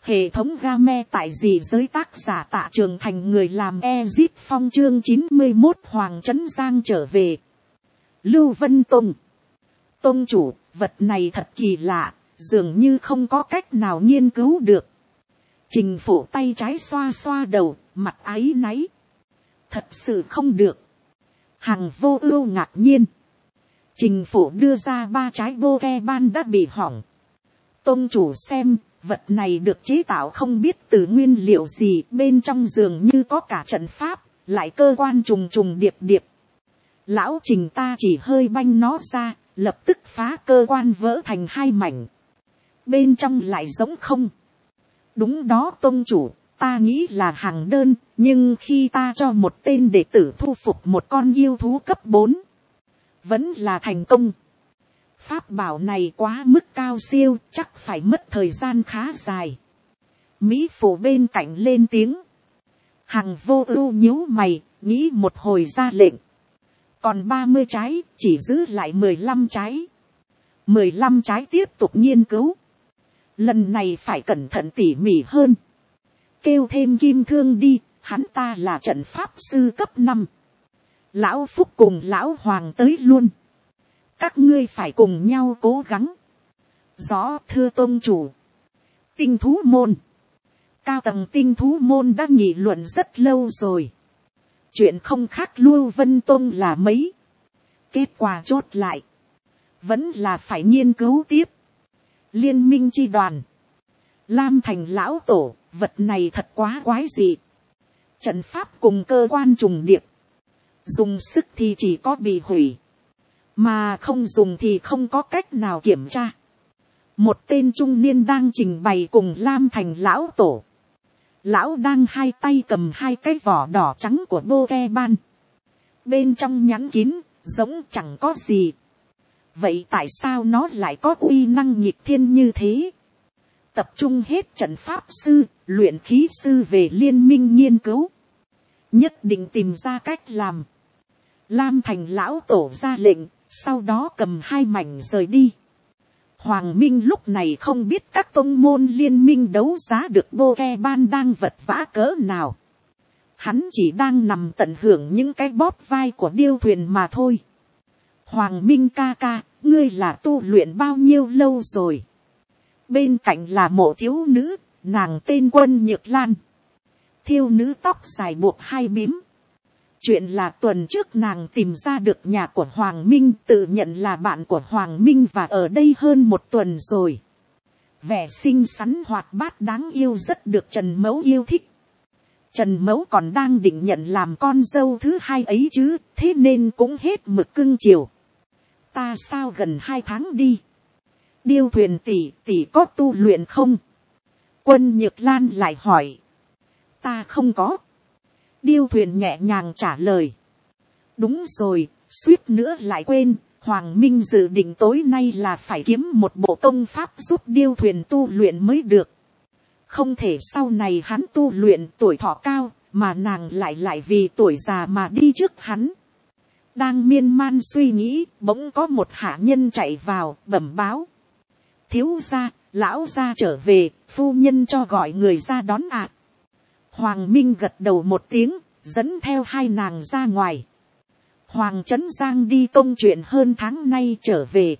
Hệ thống game tại dị giới, tác giả Tạ Trường Thành, người làm Ezip Phong, chương 91 Hoàng Trấn Giang trở về. Lưu Vân Tông. Tông chủ, vật này thật kỳ lạ, dường như không có cách nào nghiên cứu được. Trình Phủ tay trái xoa xoa đầu, mặt áy náy. Thật sự không được. Hằng Vô Ưu ngạc nhiên. Trình Phủ đưa ra 3 trái Pokemon đã bị hỏng. Tông chủ xem, vật này được chế tạo không biết từ nguyên liệu gì, bên trong dường như có cả trận pháp, lại cơ quan trùng trùng điệp điệp. Lão Trình ta chỉ hơi banh nó ra, lập tức phá cơ quan vỡ thành 2 mảnh. Bên trong lại giống không. Đúng đó tông chủ, ta nghĩ là hàng đơn, nhưng khi ta cho một tên đệ tử thu phục một con yêu thú cấp 4, vẫn là thành công. Pháp bảo này quá mức cao siêu, chắc phải mất thời gian khá dài. Mỹ Phụ bên cạnh lên tiếng. Hằng Vô Ưu nhíu mày, nghĩ một hồi ra lệnh. Còn 30 trái, chỉ giữ lại 15 trái. 15 trái tiếp tục nghiên cứu. Lần này phải cẩn thận tỉ mỉ hơn. Kêu thêm Kim Thương đi, hắn ta là trận pháp sư cấp 5. Lão Phúc cùng Lão Hoàng tới luôn. Các ngươi phải cùng nhau cố gắng. Rõ thưa tôn chủ. Tinh thú môn. Cao tầng tinh thú môn đã nghị luận rất lâu rồi. Chuyện không khác Lưu Vân Tông là mấy. Kết quả chốt lại. Vẫn là phải nghiên cứu tiếp. Liên minh chi đoàn. Lam Thành lão tổ, vật này thật quá quái dị. Trận pháp cùng cơ quan trùng điệp. Dùng sức thì chỉ có bị hủy. Mà không dùng thì không có cách nào kiểm tra. Một tên trung niên đang trình bày cùng Lam Thành lão tổ. Lão đang hai tay cầm 2 cái vỏ đỏ trắng của Pokemon. Bên trong nhắn kín, giống chẳng có gì. Vậy tại sao nó lại có uy năng nghịch thiên như thế? Tập trung hết trận pháp sư, luyện khí sư về liên minh nghiên cứu. Nhất định tìm ra cách làm. Lam Thành lão tổ ra lệnh, sau đó cầm 2 mảnh rời đi. Hoàng Minh lúc này không biết các tông môn liên minh đấu giá được Pokemon đang vật vã cỡ nào. Hắn chỉ đang nằm tận hưởng những cái bóp vai của điêu thuyền mà thôi. Hoàng Minh ca ca, ngươi là tu luyện bao nhiêu lâu rồi? Bên cạnh là một thiếu nữ, nàng tên Quân Nhược Lan. Thiếu nữ tóc dài buộc 2 bím. Chuyện là tuần trước nàng tìm ra được nhà của Hoàng Minh, tự nhận là bạn của Hoàng Minh và ở đây hơn 1 tuần rồi. Vẻ xinh xắn hoạt bát đáng yêu rất được Trần Mẫu yêu thích. Trần Mẫu còn đang định nhận làm con dâu thứ 2 ấy chứ, thế nên cũng hết mực cưng chiều. Ta sao gần 2 tháng đi. Điêu thuyền tỷ có tu luyện không? Quân Nhược Lan lại hỏi. Ta không có. Điêu thuyền nhẹ nhàng trả lời. Đúng rồi, suýt nữa lại quên, Hoàng Minh dự định tối nay là phải kiếm một bộ công pháp giúp điêu thuyền tu luyện mới được. Không thể sau này hắn tu luyện tuổi thọ cao, mà nàng lại vì tuổi già mà đi trước hắn. Đang miên man suy nghĩ, bỗng có một hạ nhân chạy vào, bẩm báo. Thiếu gia, lão gia trở về, phu nhân cho gọi người ra đón ạ. Hoàng Minh gật đầu một tiếng, dẫn theo 2 nàng ra ngoài. Hoàng Trấn Giang đi công chuyện hơn tháng nay trở về.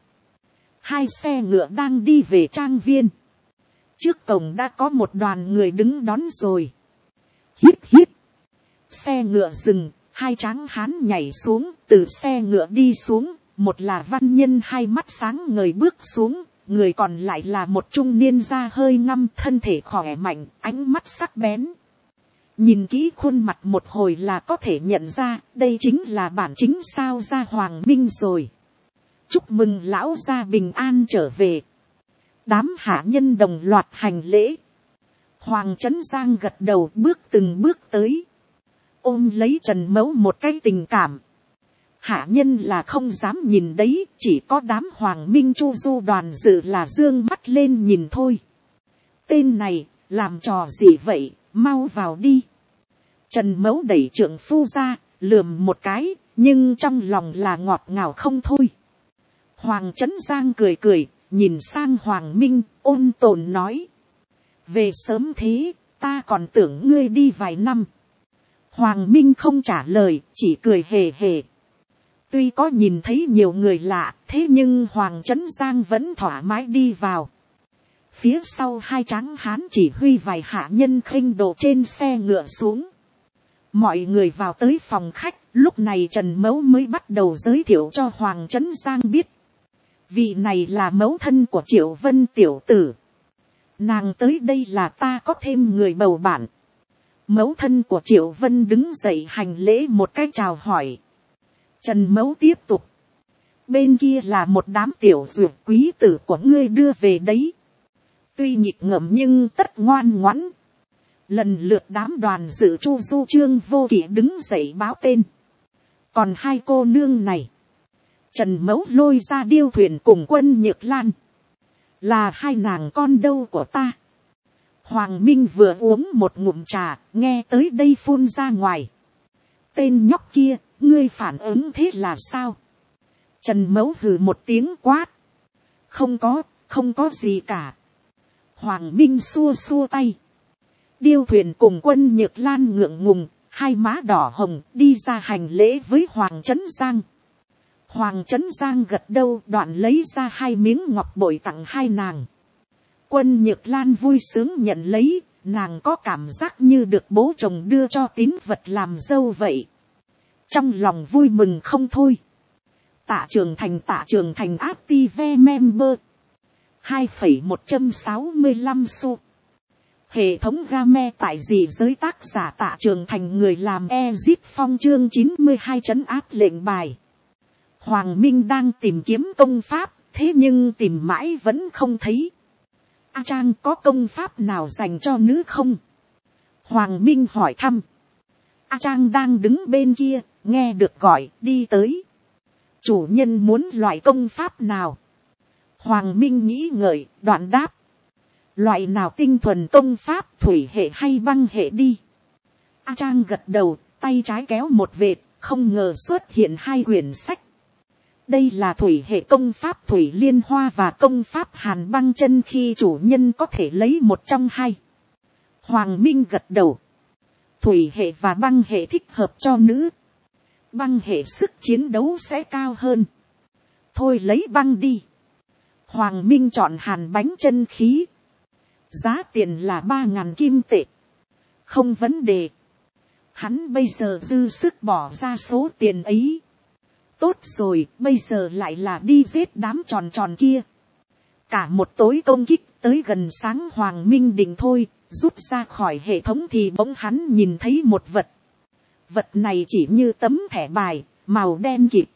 2 xe ngựa đang đi về trang viên. Trước cổng đã có một đoàn người đứng đón rồi. Hít hít. Xe ngựa dừng, 2 tráng hán nhảy xuống, từ xe ngựa đi xuống. Một là văn nhân 2 mắt sáng ngời bước xuống, người còn lại là một trung niên da hơi ngăm, thân thể khỏe mạnh, ánh mắt sắc bén. Nhìn kỹ khuôn mặt một hồi là có thể nhận ra, đây chính là bản chính sao gia Hoàng Minh rồi. Chúc mừng lão gia bình an trở về. Đám hạ nhân đồng loạt hành lễ. Hoàng Trấn Giang gật đầu bước từng bước tới. Ôm lấy Trần Mẫu một cái tình cảm. Hạ nhân là không dám nhìn đấy, chỉ có đám Hoàng Minh Chu Du đoàn dự là dương mắt lên nhìn thôi. Tên này, làm trò gì vậy, mau vào đi. Trần Mẫu đẩy trượng phu ra, lườm một cái, nhưng trong lòng là ngọt ngào không thôi. Hoàng Trấn Giang cười cười, nhìn sang Hoàng Minh, ôn tồn nói. về sớm thế, ta còn tưởng ngươi đi vài năm. Hoàng Minh không trả lời, chỉ cười hề hề. Tuy có nhìn thấy nhiều người lạ, thế nhưng Hoàng Trấn Giang vẫn thoải mái đi vào. Phía sau hai tráng hán chỉ huy vài hạ nhân khinh độ trên xe ngựa xuống. Mọi người vào tới phòng khách, lúc này Trần Mẫu mới bắt đầu giới thiệu cho Hoàng Trấn Giang biết. Vị này là mẫu thân của Triệu Vân tiểu tử. Nàng tới đây là ta có thêm người bầu bạn. Mẫu thân của Triệu Vân đứng dậy hành lễ một cách chào hỏi. Trần Mẫu tiếp tục. Bên kia là một đám tiểu duyệt quý tử của ngươi đưa về đấy. Tuy nhịp ngợm nhưng tất ngoan ngoãn. Lần lượt đám đoàn dự Chu Du Trương Vô Kỵ đứng dậy báo tên. Còn hai cô nương này. Trần Mẫu lôi ra Điêu Thuyền cùng Quân Nhược Lan. Là hai nàng con dâu của ta. Hoàng Minh vừa uống một ngụm trà, nghe tới đây phun ra ngoài. Tên nhóc kia, ngươi phản ứng thế là sao? Trần Mẫu hừ một tiếng quát. Không có gì cả. Hoàng Minh xua xua tay. Điêu Thuyền cùng Quân Nhược Lan ngượng ngùng, hai má đỏ hồng đi ra hành lễ với Hoàng Trấn Giang. Hoàng Trấn Giang gật đầu, đoạn lấy ra hai miếng ngọc bội tặng hai nàng. Quân Nhược Lan vui sướng nhận lấy, nàng có cảm giác như được bố chồng đưa cho tín vật làm dâu vậy. Trong lòng vui mừng không thôi. Tạ Trường Thành Active Member 2,165 xu. Hệ thống game tại gì giới tác giả Tạ Trường Thành người làm Ezip Phong chương 92 trấn áp lệnh bài. Hoàng Minh đang tìm kiếm công pháp, thế nhưng tìm mãi vẫn không thấy. A Trang có công pháp nào dành cho nữ không? Hoàng Minh hỏi thăm. A Trang đang đứng bên kia, nghe được gọi, đi tới. Chủ nhân muốn loại công pháp nào? Hoàng Minh nghĩ ngợi, đoạn đáp. Loại nào tinh thuần công pháp, thủy hệ hay băng hệ đi? A Trang gật đầu, tay trái kéo một vệt, không ngờ xuất hiện hai quyển sách. Đây là thủy hệ công pháp Thủy Liên Hoa và công pháp Hàn Băng Chân, khi chủ nhân có thể lấy một trong hai. Hoàng Minh gật đầu. Thủy hệ và băng hệ thích hợp cho nữ. Băng hệ sức chiến đấu sẽ cao hơn. Thôi lấy băng đi. Hoàng Minh chọn Hàn Bánh Chân khí. Giá tiền là 3.000 kim tệ. Không vấn đề. Hắn bây giờ dư sức bỏ ra số tiền ấy. Tốt rồi, bây giờ lại là đi giết đám tròn tròn kia. Cả một tối công kích tới gần sáng Hoàng Minh định thôi, rút ra khỏi hệ thống thì bỗng hắn nhìn thấy một vật. Vật này chỉ như tấm thẻ bài, màu đen kịt.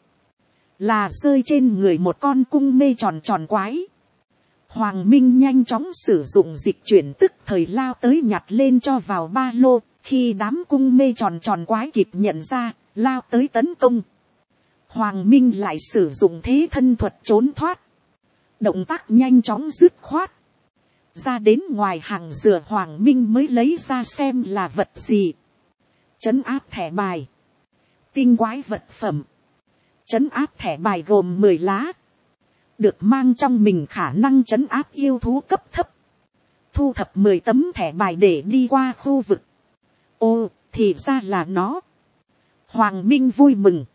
Là rơi trên người một con cung mê tròn tròn quái. Hoàng Minh nhanh chóng sử dụng dịch chuyển tức thời lao tới nhặt lên cho vào ba lô. Khi đám cung mê tròn tròn quái kịp nhận ra, lao tới tấn công. Hoàng Minh lại sử dụng thế thân thuật trốn thoát. Động tác nhanh chóng dứt khoát. Ra đến ngoài hàng dừa Hoàng Minh mới lấy ra xem là vật gì. Trấn áp thẻ bài. Tinh quái vật phẩm. Trấn áp thẻ bài gồm 10 lá. Được mang trong mình khả năng trấn áp yêu thú cấp thấp. Thu thập 10 tấm thẻ bài để đi qua khu vực. Ồ, thì ra là nó. Hoàng Minh vui mừng.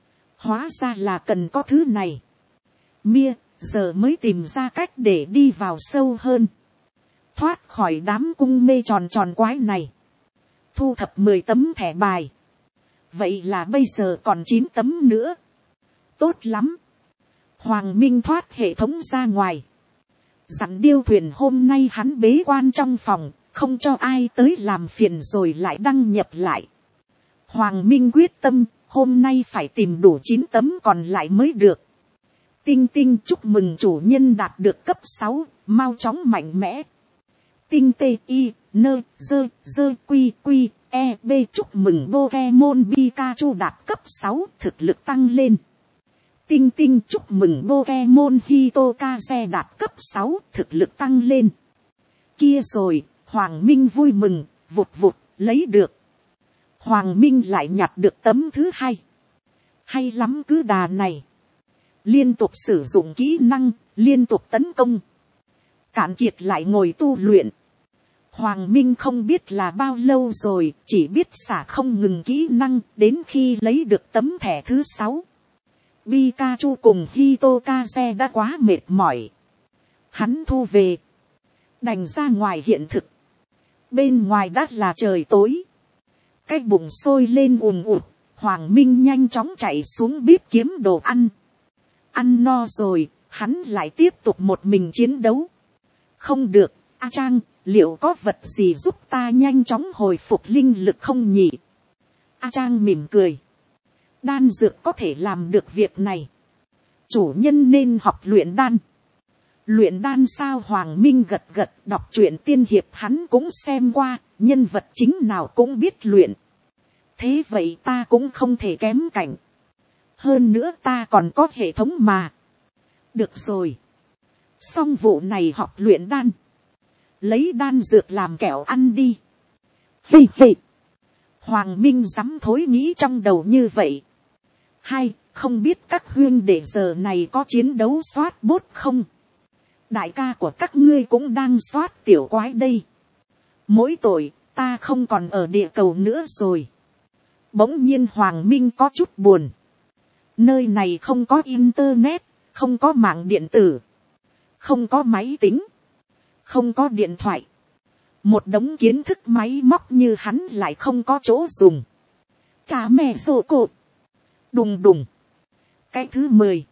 Hóa ra là cần có thứ này. Mia, giờ mới tìm ra cách để đi vào sâu hơn. Thoát khỏi đám cung mê tròn tròn quái này. Thu thập 10 tấm thẻ bài. Vậy là bây giờ còn 9 tấm nữa. Tốt lắm. Hoàng Minh thoát hệ thống ra ngoài. Dặn Điêu Thuyền hôm nay hắn bế quan trong phòng, không cho ai tới làm phiền rồi lại đăng nhập lại. Hoàng Minh quyết tâm, hôm nay phải tìm đủ 9 tấm còn lại mới được. Tinh Tinh chúc mừng chủ nhân đạt được cấp 6, mau chóng mạnh mẽ. Tinh T I N dơ dơ quy quy E B chúc mừng Pokemon Pikachu đạt cấp 6, thực lực tăng lên. Tinh Tinh chúc mừng Pokemon Hitokaze đạt cấp 6, thực lực tăng lên. Kia rồi, Hoàng Minh vui mừng, vụt vụt, lấy được. Hoàng Minh lại nhặt được tấm thứ hai. Hay lắm cứ đà này. Liên tục sử dụng kỹ năng, liên tục tấn công. Cạn kiệt lại ngồi tu luyện. Hoàng Minh không biết là bao lâu rồi, chỉ biết xả không ngừng kỹ năng, đến khi lấy được tấm thẻ thứ 6. Pikachu cùng Hitokage đã quá mệt mỏi. Hắn thu về, đành ra ngoài hiện thực. Bên ngoài đã là trời tối. Cái bụng sôi lên ùm ụt, Hoàng Minh nhanh chóng chạy xuống bếp kiếm đồ ăn. Ăn no rồi, hắn lại tiếp tục một mình chiến đấu. Không được, A Trang, liệu có vật gì giúp ta nhanh chóng hồi phục linh lực không nhỉ? A Trang mỉm cười. Đan dược có thể làm được việc này. Chủ nhân nên học luyện đan. Luyện đan sao? Hoàng Minh gật gật, đọc truyện tiên hiệp hắn cũng xem qua, nhân vật chính nào cũng biết luyện. Thế vậy ta cũng không thể kém cạnh. Hơn nữa ta còn có hệ thống mà. Được rồi. Xong vụ này học luyện đan. Lấy đan dược làm kẹo ăn đi. Phì phì. Hoàng Minh dám thối nghĩ trong đầu như vậy. Hay, không biết các huynh đệ giờ này có chiến đấu soát bốt không? Đại ca của các ngươi cũng đang soát tiểu quái đây. Mỗi tội, ta không còn ở địa cầu nữa rồi. Bỗng nhiên Hoàng Minh có chút buồn. Nơi này không có internet, không có mạng điện tử, không có máy tính, không có điện thoại. Một đống kiến thức máy móc như hắn lại không có chỗ dùng. Cả mẹ rổ cột. Đùng đùng. Cái thứ 10.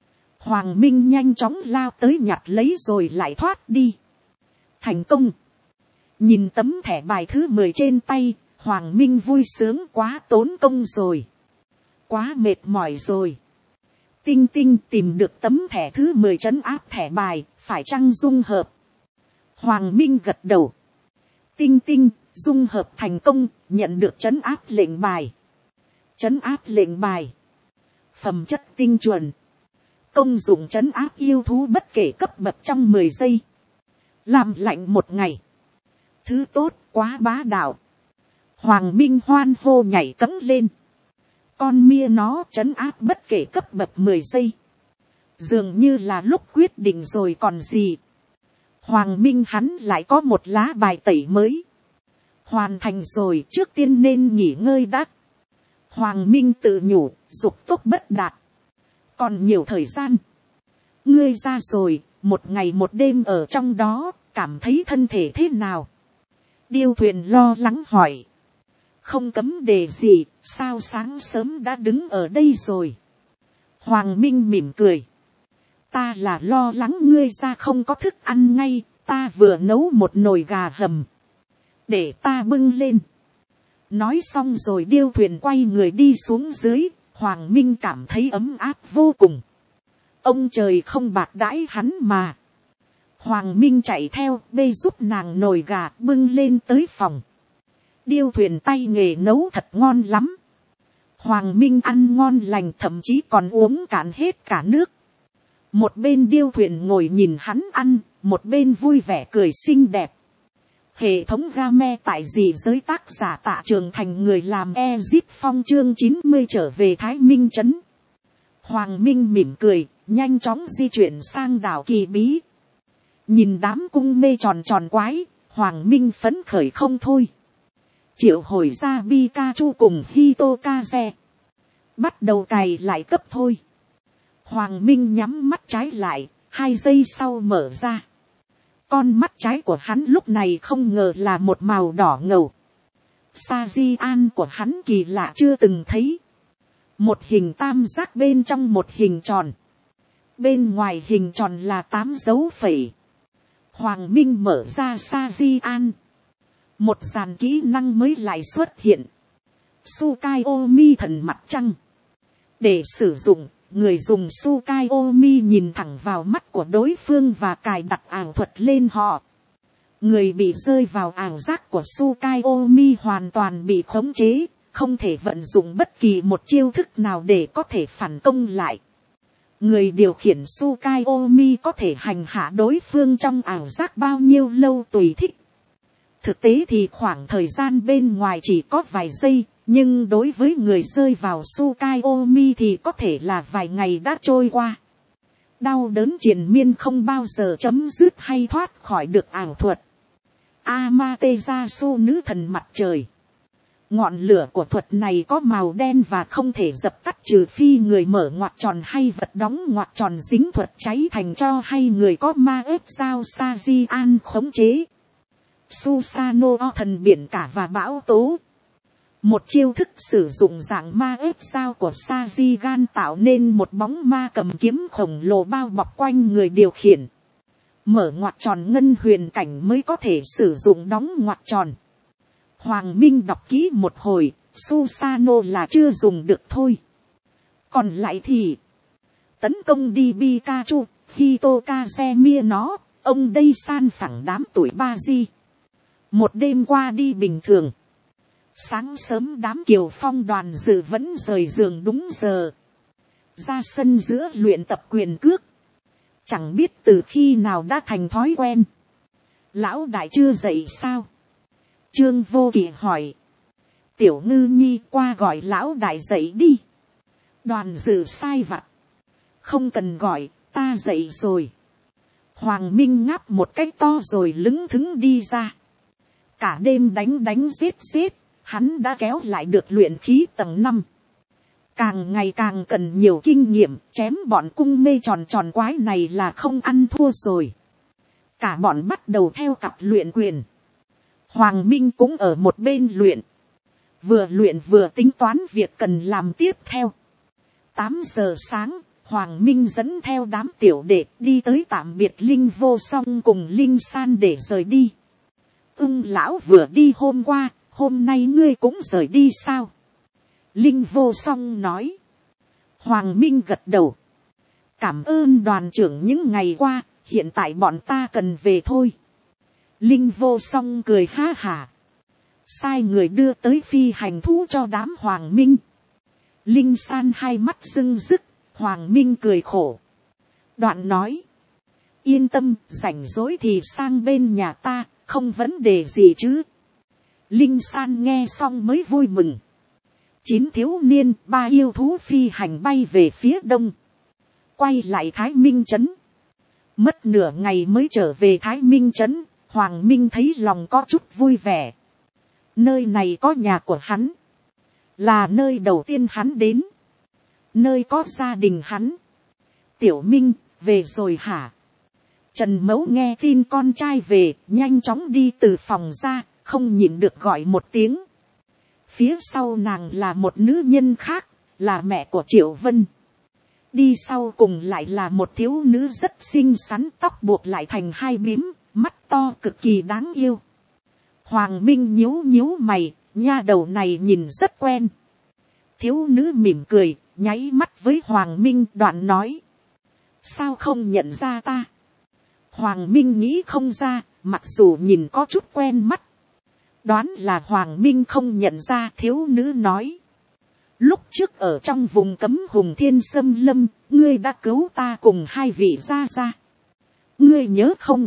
Hoàng Minh nhanh chóng lao tới nhặt lấy rồi lại thoát đi. Thành công. Nhìn tấm thẻ bài thứ 10 trên tay, Hoàng Minh vui sướng quá tốn công rồi. Quá mệt mỏi rồi. Tinh tinh tìm được tấm thẻ thứ 10 trấn áp thẻ bài, phải chăng dung hợp? Hoàng Minh gật đầu. Tinh tinh, dung hợp thành công, nhận được trấn áp lệnh bài. Trấn áp lệnh bài. Phẩm chất tinh chuẩn. Công dụng trấn áp yêu thú bất kể cấp bậc trong 10 giây. Làm lạnh 1 ngày. Thứ tốt, quá bá đạo. Hoàng Minh hoan hô nhảy cẫng lên. Con mia nó trấn áp bất kể cấp bậc 10 giây. Dường như là lúc quyết định rồi còn gì. Hoàng Minh hắn lại có một lá bài tẩy mới. Hoàn thành rồi, trước tiên nên nghỉ ngơi đã. Hoàng Minh tự nhủ, dục tốc bất đạt. Còn nhiều thời gian. Ngươi ra rồi, 1 ngày 1 đêm ở trong đó, cảm thấy thân thể thế nào? Điêu Thuyền lo lắng hỏi. Không cấm đề gì, sao sáng sớm đã đứng ở đây rồi? Hoàng Minh mỉm cười. Ta là lo lắng ngươi ra không có thức ăn ngay, ta vừa nấu một nồi gà hầm. Để ta bưng lên. Nói xong rồi Điêu Thuyền quay người đi xuống dưới, Hoàng Minh cảm thấy ấm áp vô cùng. Ông trời không bạc đãi hắn mà. Hoàng Minh chạy theo, bê giúp nàng nồi gà bưng lên tới phòng. Điêu Thuyền tay nghề nấu thật ngon lắm. Hoàng Minh ăn ngon lành, thậm chí còn uống cạn hết cả nước. Một bên Điêu Thuyền ngồi nhìn hắn ăn, một bên vui vẻ cười xinh đẹp. Hệ thống game tại dị giới, tác giả Tạ Trường Thành, người làm Ezip Phong, chương 90 trở về Thái Minh trấn. Hoàng Minh mỉm cười, nhanh chóng di chuyển sang đảo Kỳ Bí. Nhìn đám cung mê tròn tròn quái, Hoàng Minh phấn khởi không thôi. Triệu hồi ra Pikachu cùng Hitokage. Bắt đầu cày lại cấp thôi. Hoàng Minh nhắm mắt trái lại, 2 giây sau mở ra. Con mắt trái của hắn lúc này không ngờ là một màu đỏ ngầu. Sa di an của hắn kỳ lạ chưa từng thấy. Một hình tam giác bên trong một hình tròn. Bên ngoài hình tròn là 8 dấu phẩy. Hoàng Minh mở ra Sa di an. Một dàn kỹ năng mới lại xuất hiện. Tsukayomi thần mặt trăng. Để sử dụng, người dùng Tsukayomi nhìn thẳng vào mắt của đối phương và cài đặt ảo thuật lên họ. Người bị rơi vào ảo giác của Tsukayomi hoàn toàn bị khống chế, không thể vận dụng bất kỳ một chiêu thức nào để có thể phản công lại. Người điều khiển Tsukayomi có thể hành hạ đối phương trong ảo giác bao nhiêu lâu tùy thích. Thực tế thì khoảng thời gian bên ngoài chỉ có vài giây, nhưng đối với người rơi vào Tsukayomi thì có thể là vài ngày đã trôi qua. Đau đớn triền miên không bao giờ chấm dứt hay thoát khỏi được ảo thuật. Amaterasu nữ thần mặt trời. Ngọn lửa của thuật này có màu đen và không thể dập tắt trừ phi người mở ngoặc tròn hay vật đóng ngoặc tròn dính thuật cháy thành tro hay người có ma ếp sao Sajian khống chế. Susanoo thần biển cả và bão tố. Một chiêu thức sử dụng dạng ma ếp sao của Sajigan tạo nên một bóng ma cầm kiếm khổng lồ bao bọc quanh người điều khiển. Mở ngoặc tròn ngân huyền cảnh mới có thể sử dụng đóng ngoặc tròn. Hoàng Minh đọc kỹ một hồi, Susanoo là chưa dùng được thôi. Còn lại thì tấn công đi Pikachu, Hitokaze mia nó, ông đây san phẳng đám tuổi ba di. Một đêm qua đi bình thường. Sáng sớm đám Kiều Phong đoàn dự vẫn rời giường đúng giờ. Ra sân giữa luyện tập quyền cước. Chẳng biết từ khi nào đã thành thói quen. Lão đại chưa dậy sao? Trương Vô Kỵ hỏi. Tiểu Ngư Nhi qua gọi lão đại dậy đi. Đoàn dự sai vặt. Không cần gọi, ta dậy rồi. Hoàng Minh ngáp một cách to rồi lững thững đi ra. Cả đêm đánh giết, hắn đã kéo lại được luyện khí tầng 5. Càng ngày càng cần nhiều kinh nghiệm, chém bọn cung mê tròn quái này là không ăn thua rồi. Cả bọn bắt đầu theo cặp luyện quyền. Hoàng Minh cũng ở một bên luyện. Vừa luyện vừa tính toán việc cần làm tiếp theo. 8 giờ sáng, Hoàng Minh dẫn theo đám tiểu đệ đi tới tạm biệt Linh Vô Song cùng Linh San để rời đi. Lão vừa đi hôm qua, hôm nay ngươi cũng rời đi sao? Linh Vô Song nói. Hoàng Minh gật đầu. Cảm ơn đoàn trưởng những ngày qua, hiện tại bọn ta cần về thôi. Linh Vô Song cười ha hả. Sai người đưa tới phi hành thú cho đám Hoàng Minh. Linh San hai mắt rưng rức, Hoàng Minh cười khổ. Đoạn nói. Yên tâm, rảnh rỗi thì sang bên nhà ta, không vấn đề gì chứ. Linh San nghe xong mới vui mừng. 9 thiếu niên, 3 yêu thú phi hành bay về phía đông. Quay lại Thái Minh Trấn. Mất nửa ngày mới trở về Thái Minh Trấn, Hoàng Minh thấy lòng có chút vui vẻ. Nơi này có nhà của hắn. Là nơi đầu tiên hắn đến. Nơi có gia đình hắn. Tiểu Minh, về rồi hả? Trần Mẫu nghe tin con trai về, nhanh chóng đi từ phòng ra, không nhịn được gọi một tiếng. Phía sau nàng là một nữ nhân khác, là mẹ của Triệu Vân. Đi sau cùng lại là một thiếu nữ rất xinh xắn, tóc buộc lại thành 2 bím, mắt to cực kỳ đáng yêu. Hoàng Minh nhíu mày, nha đầu này nhìn rất quen. Thiếu nữ mỉm cười, nháy mắt với Hoàng Minh, đoạn nói. Sao không nhận ra ta? Hoàng Minh nghĩ không ra, mặc dù nhìn có chút quen mắt. Đoán là Hoàng Minh không nhận ra, thiếu nữ nói. Lúc trước ở trong vùng cấm Hùng Thiên Xâm Lâm, ngươi đã cứu ta cùng 2 vị gia gia. Ngươi nhớ không?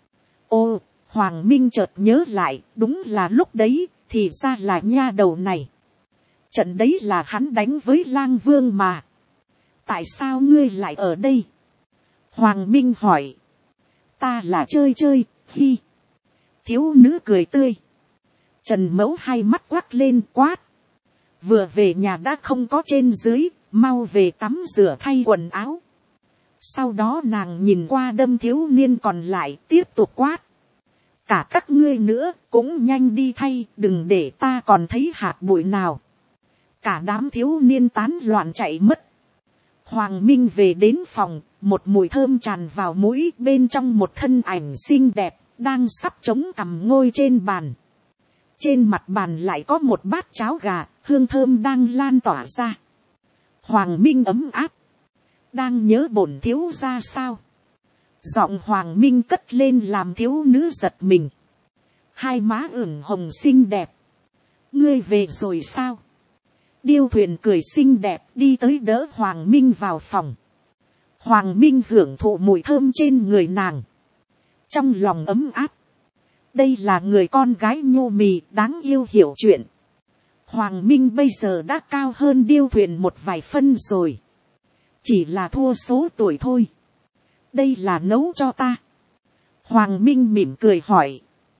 Ô, Hoàng Minh chợt nhớ lại, đúng là lúc đấy, thì ra là nha đầu này. Trận đấy là hắn đánh với Lang Vương mà. Tại sao ngươi lại ở đây? Hoàng Minh hỏi. Ta là chơi, hi. Thiếu nữ cười tươi. Trần Mẫu hai mắt quắc lên quát. Vừa về nhà đã không có trên dưới, mau về tắm rửa thay quần áo. Sau đó nàng nhìn qua đâm thiếu niên còn lại, tiếp tục quát. Cả các ngươi nữa, cũng nhanh đi thay, đừng để ta còn thấy hạt bụi nào. Cả đám thiếu niên tán loạn chạy mất. Hoàng Minh về đến phòng, một mùi thơm tràn vào mũi, bên trong một thân ảnh xinh đẹp, đang sắp chống cằm ngồi trên bàn. Trên mặt bàn lại có một bát cháo gà, hương thơm đang lan tỏa ra. Hoàng Minh ấm áp. Đang nhớ bổn thiếu gia sao? Giọng Hoàng Minh cất lên làm thiếu nữ giật mình. Hai má ửng hồng xinh đẹp. Ngươi về rồi sao? Điêu Thuyền cười xinh đẹp đi tới đỡ Hoàng Minh vào phòng. Hoàng Minh hưởng thụ mùi thơm trên người nàng. Trong lòng ấm áp. Đây là người con gái nhô mì đáng yêu hiểu chuyện. Hoàng Minh bây giờ đã cao hơn Điêu Thuyền một vài phân rồi. Chỉ là thua số tuổi thôi. Đây là nấu cho ta. Hoàng Minh mỉm cười hỏi.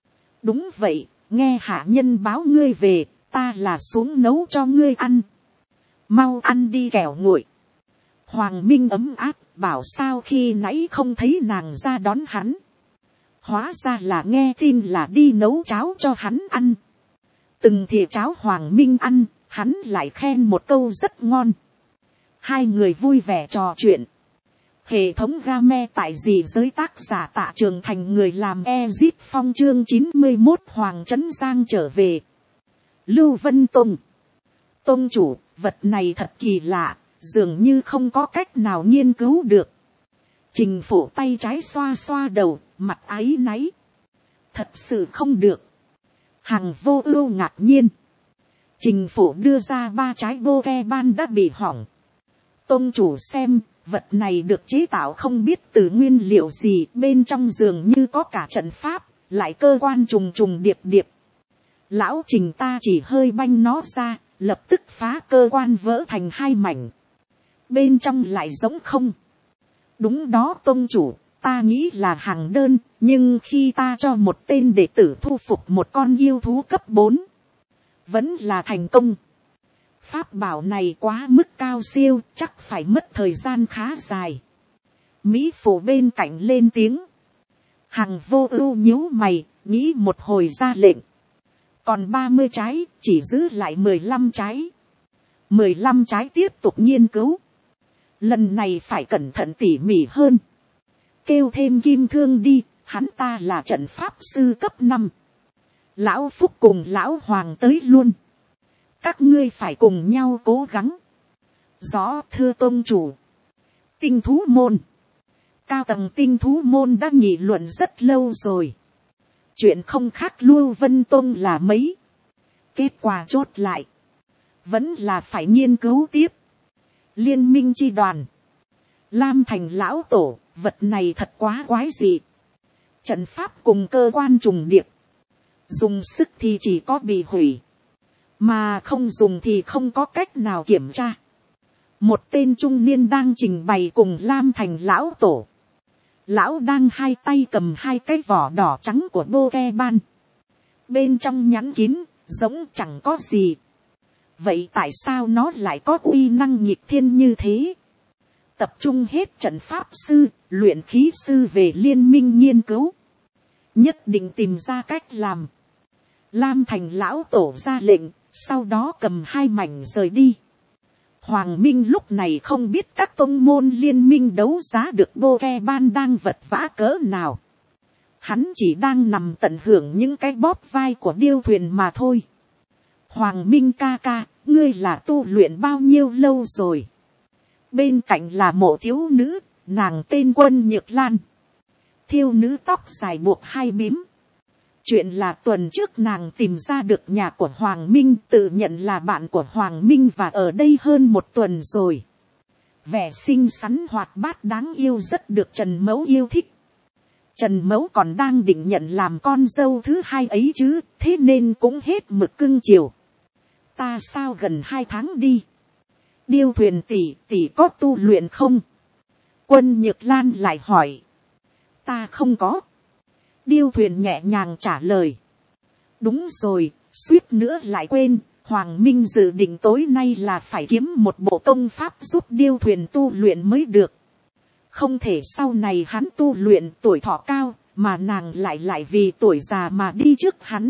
Đúng vậy, nghe hạ nhân báo ngươi về, ta là xuống nấu cho ngươi ăn. Mau ăn đi kẻo nguội. Hoàng Minh ấm áp, bảo sao khi nãy không thấy nàng ra đón hắn. Hóa ra là nghe tin là đi nấu cháo cho hắn ăn. Từng thìa cháo Hoàng Minh ăn, hắn lại khen một câu rất ngon. Hai người vui vẻ trò chuyện. Hệ thống game tại gì giới tác giả Tạ Trường Thành người làm Ezip Phong chương 91 Hoàng Trấn Giang trở về. Lưu Vân Tông. Tông chủ, vật này thật kỳ lạ, dường như không có cách nào nghiên cứu được. Trình Phổ tay trái xoa xoa đầu, mặt áy náy. Thật sự không được. Hằng Vô Ưu ngạc nhiên. Trình Phổ đưa ra 3 trái Pokemon đã bị hỏng. Tông chủ xem, vật này được chế tạo không biết từ nguyên liệu gì, bên trong dường như có cả trận pháp, lại cơ quan trùng trùng điệp điệp. Lão Trình ta chỉ hơi banh nó ra, lập tức phá cơ quan vỡ thành 2 mảnh. Bên trong lại giống không. Đúng đó tông chủ, ta nghĩ là hàng đơn, nhưng khi ta cho một tên đệ tử thu phục một con yêu thú cấp 4, vẫn là thành công. Pháp bảo này quá mức cao siêu, chắc phải mất thời gian khá dài. Mỹ Phụ bên cạnh lên tiếng. Hằng Vô Ưu nhíu mày, nghĩ một hồi ra lệnh. Còn 30 trái, chỉ giữ lại 15 trái. 15 trái tiếp tục nghiên cứu. Lần này phải cẩn thận tỉ mỉ hơn. Kêu thêm Kim Thương đi, hắn ta là trận pháp sư cấp 5. Lão Phúc cùng Lão Hoàng tới luôn. Các ngươi phải cùng nhau cố gắng. Rõ thưa tông chủ. Tinh thú môn. Cao tầng tinh thú môn đã nghị luận rất lâu rồi. Chuyện không khác Lưu Vân Tông là mấy. Kết quả chốt lại. Vẫn là phải nghiên cứu tiếp. Liên minh chi đoàn. Lam Thành lão tổ, vật này thật quá quái dị. Trận pháp cùng cơ quan trùng điệp. Dùng sức thì chỉ có bị hủy. Mà không dùng thì không có cách nào kiểm tra. Một tên trung niên đang trình bày cùng Lam Thành lão tổ. Lão đang hai tay cầm 2 cái vỏ đỏ trắng của Pokemon. Bên trong nhắn kín, giống chẳng có gì. Vậy tại sao nó lại có uy năng nghịch thiên như thế? Tập trung hết trận pháp sư, luyện khí sư về liên minh nghiên cứu. Nhất định tìm ra cách làm. Lam Thành lão tổ ra lệnh, sau đó cầm 2 mảnh rời đi. Hoàng Minh lúc này không biết các tông môn liên minh đấu giá được Pokemon đang vật vã cỡ nào. Hắn chỉ đang nằm tận hưởng những cái bóp vai của điêu thuyền mà thôi. Hoàng Minh ca ca, ngươi là tu luyện bao nhiêu lâu rồi? Bên cạnh là mộ thiếu nữ, nàng tên Quân Nhược Lan. Thiêu nữ tóc dài buộc 2 bím. Chuyện là tuần trước nàng tìm ra được nhà của Hoàng Minh, tự nhận là bạn của Hoàng Minh và ở đây hơn 1 tuần rồi. Vẻ xinh xắn hoạt bát đáng yêu rất được Trần Mẫu yêu thích. Trần Mẫu còn đang định nhận làm con dâu thứ 2 ấy chứ, thế nên cũng hết mực cưng chiều. Ta sao gần 2 tháng đi. Điêu thuyền tỷ có tu luyện không? Quân Nhược Lan lại hỏi. Ta không có. Điêu thuyền nhẹ nhàng trả lời. Đúng rồi, suýt nữa lại quên, Hoàng Minh dự định tối nay là phải kiếm một bộ công pháp giúp điêu thuyền tu luyện mới được. Không thể sau này hắn tu luyện tuổi thọ cao, mà nàng lại vì tuổi già mà đi trước hắn.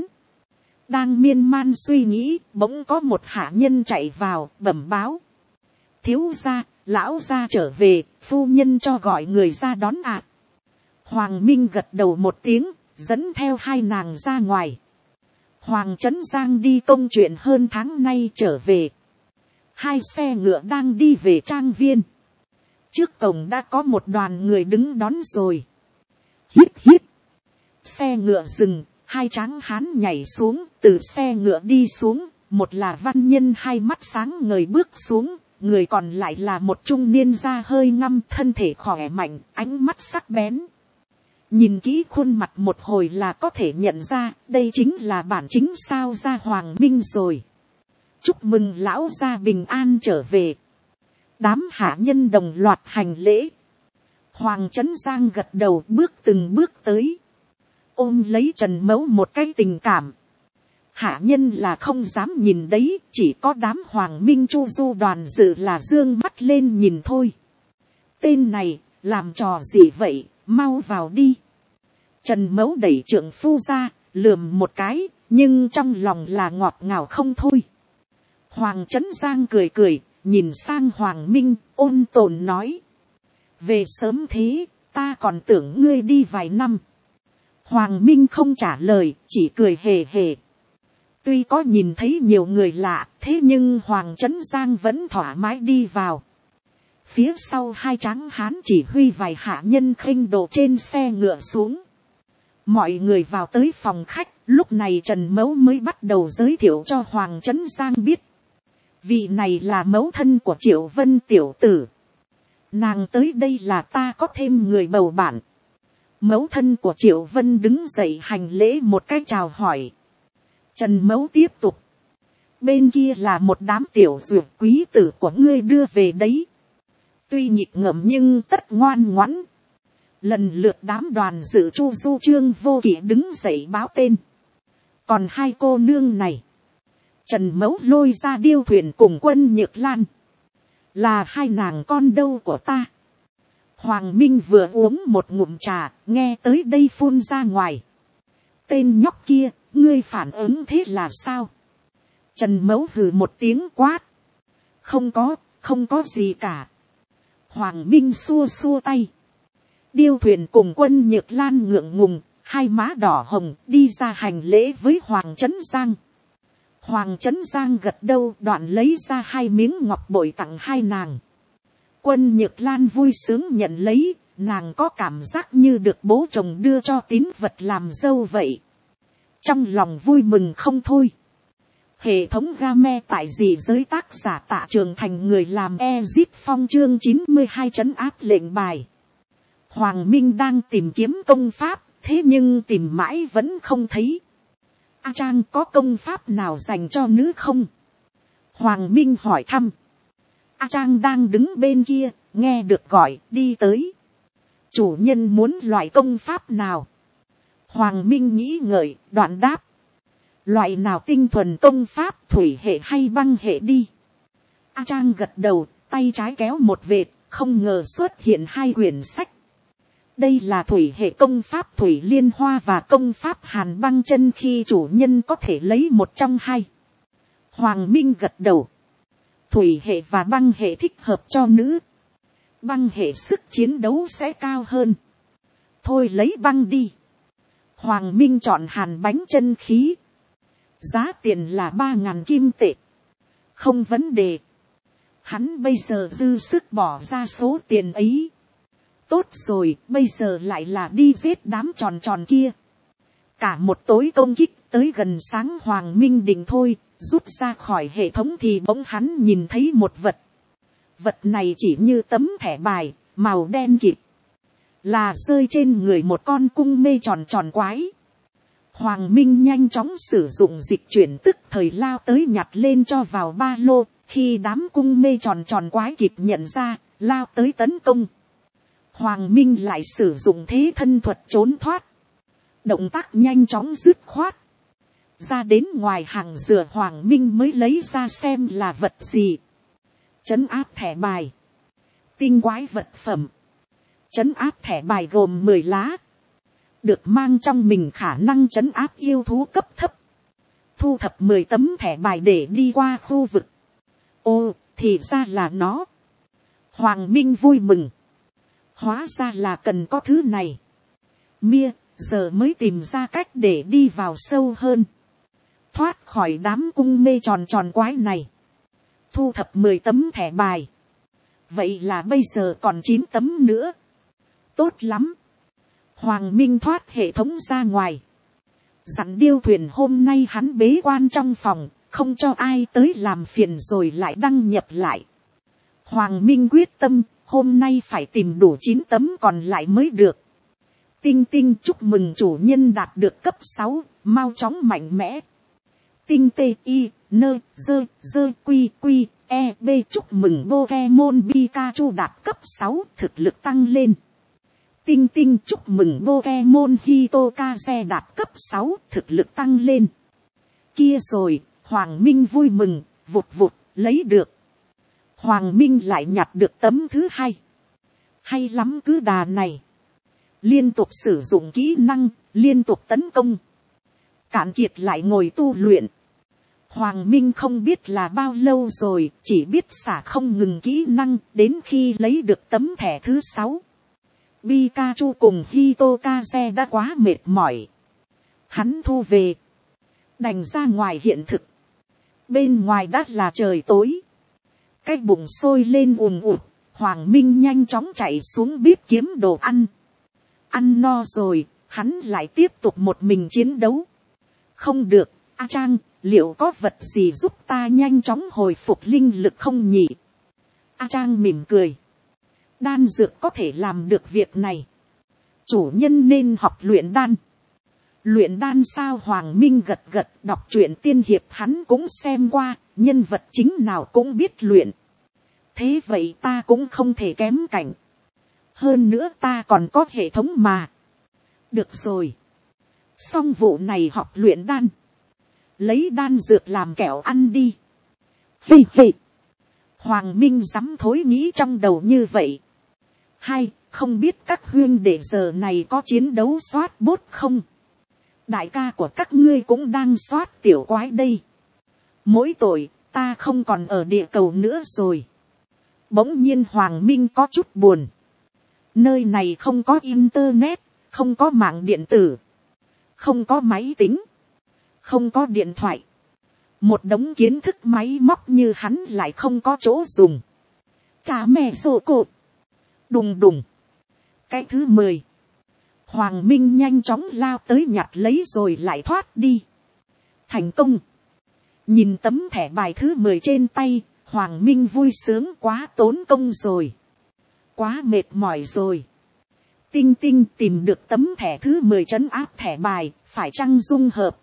Đang miên man suy nghĩ, bỗng có một hạ nhân chạy vào, bẩm báo. Thiếu gia, lão gia trở về, phu nhân cho gọi người ra đón ạ. Hoàng Minh gật đầu một tiếng, dẫn theo 2 nàng ra ngoài. Hoàng Trấn Giang đi công chuyện hơn tháng nay trở về. 2 xe ngựa đang đi về trang viên. Trước cổng đã có một đoàn người đứng đón rồi. Hít hít. Xe ngựa dừng, 2 tráng hán nhảy xuống, từ xe ngựa đi xuống. Một là văn nhân 2 mắt sáng ngời bước xuống, người còn lại là một trung niên da hơi ngăm, thân thể khỏe mạnh, ánh mắt sắc bén. Nhìn kỹ khuôn mặt một hồi là có thể nhận ra, đây chính là bản chính sao gia Hoàng Minh rồi. Chúc mừng lão gia bình an trở về. Đám hạ nhân đồng loạt hành lễ. Hoàng Trấn Giang gật đầu bước từng bước tới. ôm lấy Trần Mẫu một cái tình cảm. Hạ nhân là không dám nhìn đấy, chỉ có đám Hoàng Minh Chu Du đoàn dự là dương mắt lên nhìn thôi. Tên này, làm trò gì vậy, mau vào đi. Trần Mẫu đẩy trượng phu ra, lườm một cái, nhưng trong lòng là ngọt ngào không thôi. Hoàng Trấn Giang cười cười, nhìn sang Hoàng Minh, ôn tồn nói. Về sớm thế, ta còn tưởng ngươi đi vài năm. Hoàng Minh không trả lời, chỉ cười hề hề. Tuy có nhìn thấy nhiều người lạ, thế nhưng Hoàng Trấn Giang vẫn thoải mái đi vào. Phía sau hai tráng hán chỉ huy vài hạ nhân khinh độ trên xe ngựa xuống. Mọi người vào tới phòng khách, lúc này Trần Mẫu mới bắt đầu giới thiệu cho Hoàng Trấn Giang biết. Vị này là mẫu thân của Triệu Vân tiểu tử. Nàng tới đây là ta có thêm người bầu bạn. Mẫu thân của Triệu Vân đứng dậy hành lễ một cái chào hỏi. Trần Mẫu tiếp tục. Bên kia là một đám tiểu dược quý tử của ngươi đưa về đấy. Tuy nhịp ngợm nhưng tất ngoan ngoãn. Lần lượt đám đoàn dự Chu Du Trương Vô Kỵ đứng dậy báo tên. Còn hai cô nương này. Trần Mẫu lôi ra Điêu Thuyền cùng Quân Nhược Lan. Là hai nàng con dâu của ta. Hoàng Minh vừa uống một ngụm trà, nghe tới đây phun ra ngoài. Tên nhóc kia, ngươi phản ứng thế là sao? Trần Mẫu hừ một tiếng quát. Không có gì cả. Hoàng Minh xua xua tay. Điêu Thuyền cùng Quân Nhược Lan ngượng ngùng, hai má đỏ hồng đi ra hành lễ với Hoàng Trấn Giang. Hoàng Trấn Giang gật đầu, đoạn lấy ra hai miếng ngọc bội tặng hai nàng. Quân Nhược Lan vui sướng nhận lấy, nàng có cảm giác như được bố chồng đưa cho tín vật làm dâu vậy. Trong lòng vui mừng không thôi. Hệ thống game tại dị giới tác giả Tạ Trường Thành người làm Ezit Phong chương 92 trấn áp lệnh bài. Hoàng Minh đang tìm kiếm công pháp, thế nhưng tìm mãi vẫn không thấy. A Trang có công pháp nào dành cho nữ không? Hoàng Minh hỏi thăm. A Trang đang đứng bên kia, nghe được gọi, đi tới. Chủ nhân muốn loại công pháp nào? Hoàng Minh nghĩ ngợi, đoạn đáp. Loại nào tinh thuần công pháp, thủy hệ hay băng hệ đi? A Trang gật đầu, tay trái kéo một vệt, không ngờ xuất hiện hai quyển sách. Đây là thủy hệ công pháp Thủy Liên Hoa và công pháp Hàn Băng Chân, khi chủ nhân có thể lấy một trong hai. Hoàng Minh gật đầu. Thủy hệ và băng hệ thích hợp cho nữ. Băng hệ sức chiến đấu sẽ cao hơn. Thôi lấy băng đi. Hoàng Minh chọn Hàn Bánh Chân khí. Giá tiền là 3.000 kim tệ. Không vấn đề. Hắn bây giờ dư sức bỏ ra số tiền ấy. Tốt rồi, bây giờ lại là đi giết đám tròn tròn kia. Cả một tối công kích, tới gần sáng Hoàng Minh định thôi, rút ra khỏi hệ thống thì bỗng hắn nhìn thấy một vật. Vật này chỉ như tấm thẻ bài, màu đen kịt. Là rơi trên người một con cung mê tròn tròn quái. Hoàng Minh nhanh chóng sử dụng dịch chuyển tức thời lao tới nhặt lên cho vào ba lô. Khi đám cung mê tròn tròn quái kịp nhận ra, lao tới tấn công. Hoàng Minh lại sử dụng thế thân thuật trốn thoát. Động tác nhanh chóng dứt khoát. Ra đến ngoài hàng dừa Hoàng Minh mới lấy ra xem là vật gì. Trấn áp thẻ bài. Tinh quái vật phẩm. Trấn áp thẻ bài gồm 10 lá. Được mang trong mình khả năng trấn áp yêu thú cấp thấp. Thu thập 10 tấm thẻ bài để đi qua khu vực. Ồ, thì ra là nó. Hoàng Minh vui mừng. Hóa ra là cần có thứ này. Mia, giờ mới tìm ra cách để đi vào sâu hơn. Thoát khỏi đám cung mê tròn tròn quái này. Thu thập 10 tấm thẻ bài. Vậy là bây giờ còn 9 tấm nữa. Tốt lắm. Hoàng Minh thoát hệ thống ra ngoài. Dặn Điêu Thuyền hôm nay hắn bế quan trong phòng, không cho ai tới làm phiền rồi lại đăng nhập lại. Hoàng Minh quyết tâm, hôm nay phải tìm đủ 9 tấm còn lại mới được. Tinh Tinh chúc mừng chủ nhân đạt được cấp 6, mau chóng mạnh mẽ. Tinh T I N dơ dơ quy quy e b chúc mừng Pokemon Pikachu đạt cấp 6, thực lực tăng lên. Tinh tinh chúc mừng Pokemon Hitokaze đạt cấp 6, thực lực tăng lên. Kia rồi, Hoàng Minh vui mừng, vụt vụt, lấy được. Hoàng Minh lại nhặt được tấm thứ 2. Hay lắm cứ đà này. Liên tục sử dụng kỹ năng, liên tục tấn công. Cạn kiệt lại ngồi tu luyện. Hoàng Minh không biết là bao lâu rồi, chỉ biết xả không ngừng kỹ năng, đến khi lấy được tấm thẻ thứ 6. Pikachu cùng Hitokaze đã quá mệt mỏi. Hắn thu về. Đành ra ngoài hiện thực. Bên ngoài đã là trời tối. Cái bụng sôi lên ùm ụt. Hoàng Minh nhanh chóng chạy xuống bếp kiếm đồ ăn. Ăn no rồi, hắn lại tiếp tục một mình chiến đấu. Không được, A Trang, liệu có vật gì giúp ta nhanh chóng hồi phục linh lực không nhỉ? A Trang mỉm cười. Đan dược có thể làm được việc này. Chủ nhân nên học luyện đan. Luyện đan sao? Hoàng Minh gật gật, đọc truyện tiên hiệp hắn cũng xem qua, nhân vật chính nào cũng biết luyện. Thế vậy ta cũng không thể kém cạnh. Hơn nữa ta còn có hệ thống mà. Được rồi. Xong vụ này học luyện đan. Lấy đan dược làm kẹo ăn đi. Phì phì. Hoàng Minh dám thối nghĩ trong đầu như vậy. Hay, không biết các huyên đệ giờ này có chiến đấu soát bốt không? Đại ca của các ngươi cũng đang soát tiểu quái đây. Mỗi tội, ta không còn ở địa cầu nữa rồi. Bỗng nhiên Hoàng Minh có chút buồn. Nơi này không có internet, không có mạng điện tử, không có máy tính, không có điện thoại. Một đống kiến thức máy móc như hắn lại không có chỗ dùng. Cả mẹ rổ cột. Đùng đùng. Cái thứ 10. Hoàng Minh nhanh chóng lao tới nhặt lấy rồi lại thoát đi. Thành công. Nhìn tấm thẻ bài thứ 10 trên tay, Hoàng Minh vui sướng quá tốn công rồi. Quá mệt mỏi rồi. Tinh tinh tìm được tấm thẻ thứ 10 trấn áp thẻ bài, phải chăng dung hợp?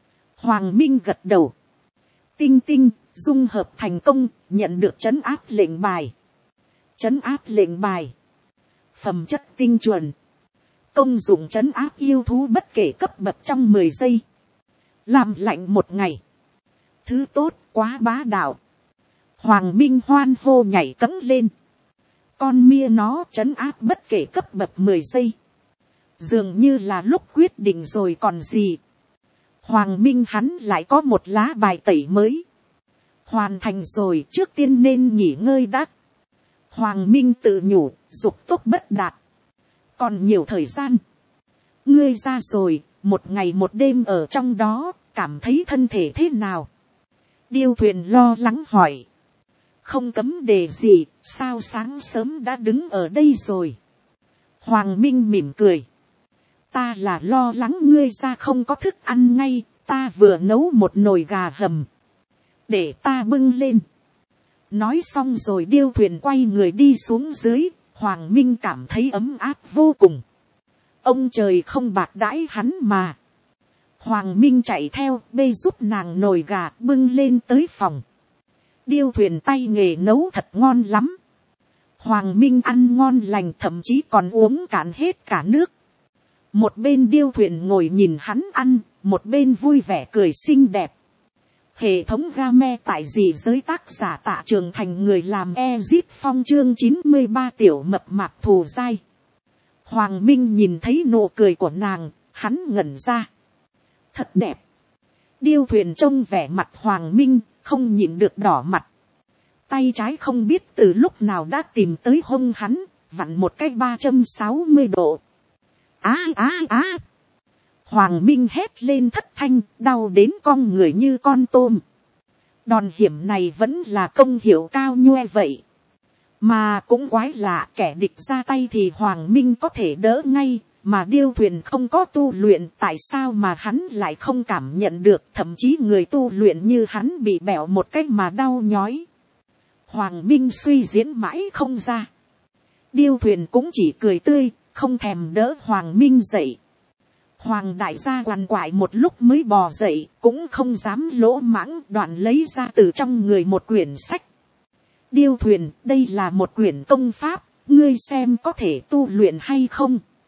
Hoàng Minh gật đầu. Tinh tinh, dung hợp thành công, nhận được trấn áp lệnh bài. Trấn áp lệnh bài. Phẩm chất tinh chuẩn. Công dụng trấn áp yêu thú bất kể cấp bậc trong 10 giây. Làm lạnh 1 ngày. Thứ tốt, quá bá đạo. Hoàng Minh hoan hô nhảy cẫng lên. Con mia nó trấn áp bất kể cấp bậc 10 giây. Dường như là lúc quyết định rồi còn gì. Hoàng Minh hắn lại có một lá bài tẩy mới. Hoàn thành rồi, trước tiên nên nghỉ ngơi đã. Hoàng Minh tự nhủ, dục tốc bất đạt. Còn nhiều thời gian. Ngươi ra rồi, 1 ngày 1 đêm ở trong đó, cảm thấy thân thể thế nào? Điêu Thuyền lo lắng hỏi. Không cấm đề gì, sao sáng sớm đã đứng ở đây rồi? Hoàng Minh mỉm cười. Ta là lo lắng ngươi ra không có thức ăn ngay, ta vừa nấu một nồi gà hầm. Để ta bưng lên. Nói xong rồi Điêu Thuyền quay người đi xuống dưới, Hoàng Minh cảm thấy ấm áp vô cùng. Ông trời không bạc đãi hắn mà. Hoàng Minh chạy theo, bê giúp nàng nồi gà bưng lên tới phòng. Điêu Thuyền tay nghề nấu thật ngon lắm. Hoàng Minh ăn ngon lành, thậm chí còn uống cạn hết cả nước. Một bên Điêu Thuyền ngồi nhìn hắn ăn, một bên vui vẻ cười xinh đẹp. Hệ thống game tại dị giới, tác giả Tạ Trường Thành, người làm Ezit Phong, chương 93 tiểu mập mạp thù dai. Hoàng Minh nhìn thấy nụ cười của nàng, hắn ngẩn ra. Thật đẹp. Điêu Thuyền trông vẻ mặt Hoàng Minh, không nhịn được đỏ mặt. Tay trái không biết từ lúc nào đã tìm tới hông hắn, vặn một cái 360 độ. Hoàng Minh hét lên thất thanh, đau đến cong người như con tôm. Đòn hiểm này vẫn là công hiệu cao nhoe vậy. Mà cũng quái lạ, kẻ địch ra tay thì Hoàng Minh có thể đỡ ngay, mà Điêu Thuyền không có tu luyện, tại sao mà hắn lại không cảm nhận được, thậm chí người tu luyện như hắn bị bẻo một cách mà đau nhói. Hoàng Minh suy diễn mãi không ra. Điêu Thuyền cũng chỉ cười tươi, không thèm đỡ Hoàng Minh dậy. Hoàng đại gia quằn quại một lúc mới bò dậy, cũng không dám lỗ mãng, đoạn lấy ra từ trong người một quyển sách. Điêu Thuyền, đây là một quyển công pháp, ngươi xem có thể tu luyện hay không?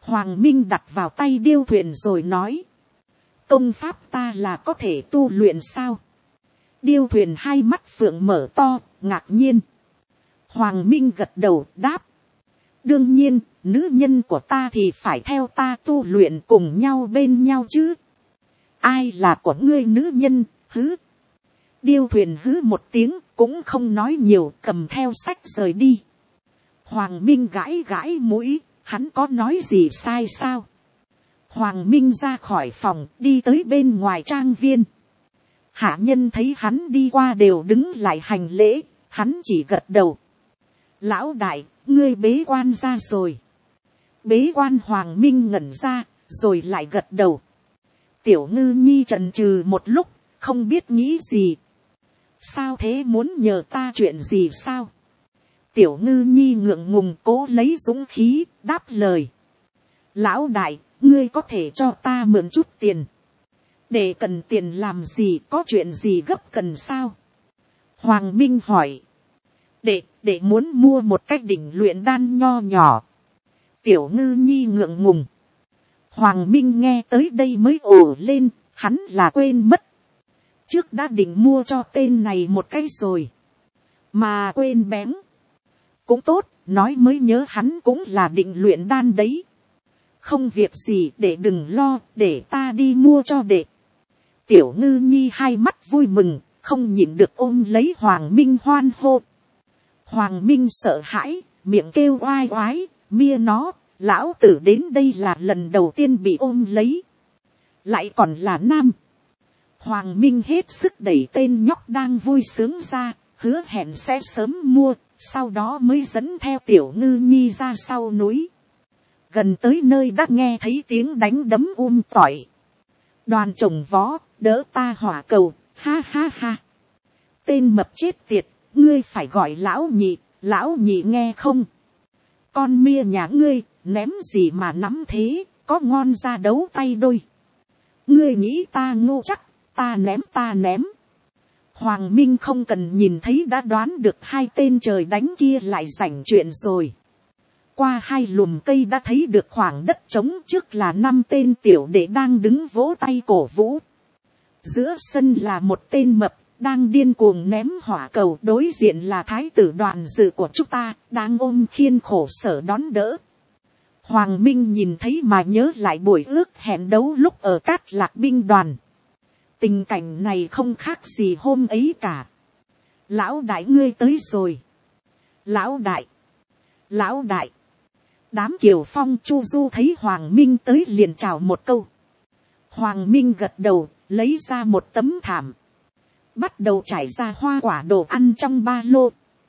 Hoàng Minh đặt vào tay điêu thuyền rồi nói. Công pháp ta là có thể tu luyện sao? Điêu thuyền hai mắt phượng mở to, ngạc nhiên. Hoàng Minh gật đầu đáp. Đương nhiên, nữ nhân của ta thì phải theo ta tu luyện cùng nhau bên nhau chứ. Ai là của ngươi nữ nhân, hứ? Điêu thuyền hứ một tiếng, cũng không nói nhiều, cầm theo sách rời đi. Hoàng Minh gãi gãi mũi, hắn có nói gì sai sao? Hoàng Minh ra khỏi phòng, đi tới bên ngoài trang viên. Hạ nhân thấy hắn đi qua đều đứng lại hành lễ, hắn chỉ gật đầu. Lão đại, ngươi bế quan ra rồi. Bế quan Hoàng Minh ngẩn ra, rồi lại gật đầu. Tiểu Ngư Nhi chần chừ một lúc, không biết nghĩ gì. Sao thế, muốn nhờ ta chuyện gì sao? Tiểu Ngư Nhi ngượng ngùng cố lấy dũng khí, đáp lời. Lão đại, ngươi có thể cho ta mượn chút tiền. Để cần tiền làm gì, có chuyện gì gấp cần sao? Hoàng Minh hỏi. Để muốn mua một cách đỉnh luyện đan nho nhỏ. Tiểu Ngư Nhi ngượng ngùng. Hoàng Minh nghe tới đây mới ồ lên, hắn là quên mất. Trước đã định mua cho tên này một cái rồi. Mà quên bén. Cũng tốt, nói mới nhớ hắn cũng là định luyện đan đấy. Không việc gì, để đừng lo, để ta đi mua cho đệ. Tiểu Ngư Nhi hai mắt vui mừng, không nhịn được ôm lấy Hoàng Minh hoan hô. Hoàng Minh sợ hãi, miệng kêu oai oái, mia nó, lão tử đến đây là lần đầu tiên bị ôm lấy. Lại còn là nam. Hoàng Minh hết sức đẩy tên nhóc đang vui sướng ra, hứa hẹn sẽ sớm mua, sau đó mới dẫn theo Tiểu Ngư Nhi ra sau núi. Gần tới nơi đã nghe thấy tiếng đánh đấm tỏi. Đoàn trồng vó, đỡ ta hỏa cầu, ha ha ha. Tên mập chết tiệt, ngươi phải gọi lão nhị nghe không? Con mia nhà ngươi, ném gì mà nắm thế, có ngon ra đấu tay đôi. Ngươi nghĩ ta ngu chắc, ta ném. Hoàng Minh không cần nhìn thấy đã đoán được hai tên trời đánh kia lại rảnh chuyện rồi. Qua hai lùm cây đã thấy được khoảng đất trống, trước là 5 tên tiểu đệ đang đứng vỗ tay cổ vũ. Giữa sân là một tên mập, đang điên cuồng ném hỏa cầu, đối diện là thái tử Đoàn Dự của chúng ta, đang ôm khiên khổ sở đón đỡ. Hoàng Minh nhìn thấy mà nhớ lại buổi ước hẹn đấu lúc ở Cát Lạc binh đoàn. Tình cảnh này không khác gì hôm ấy cả. Lão đại ngươi tới rồi. Lão đại. Đám Kiều Phong Chu Du thấy Hoàng Minh tới liền chào một câu. Hoàng Minh gật đầu, lấy ra một tấm thảm. Bắt đầu trải ra hoa quả đồ ăn trong ba lô.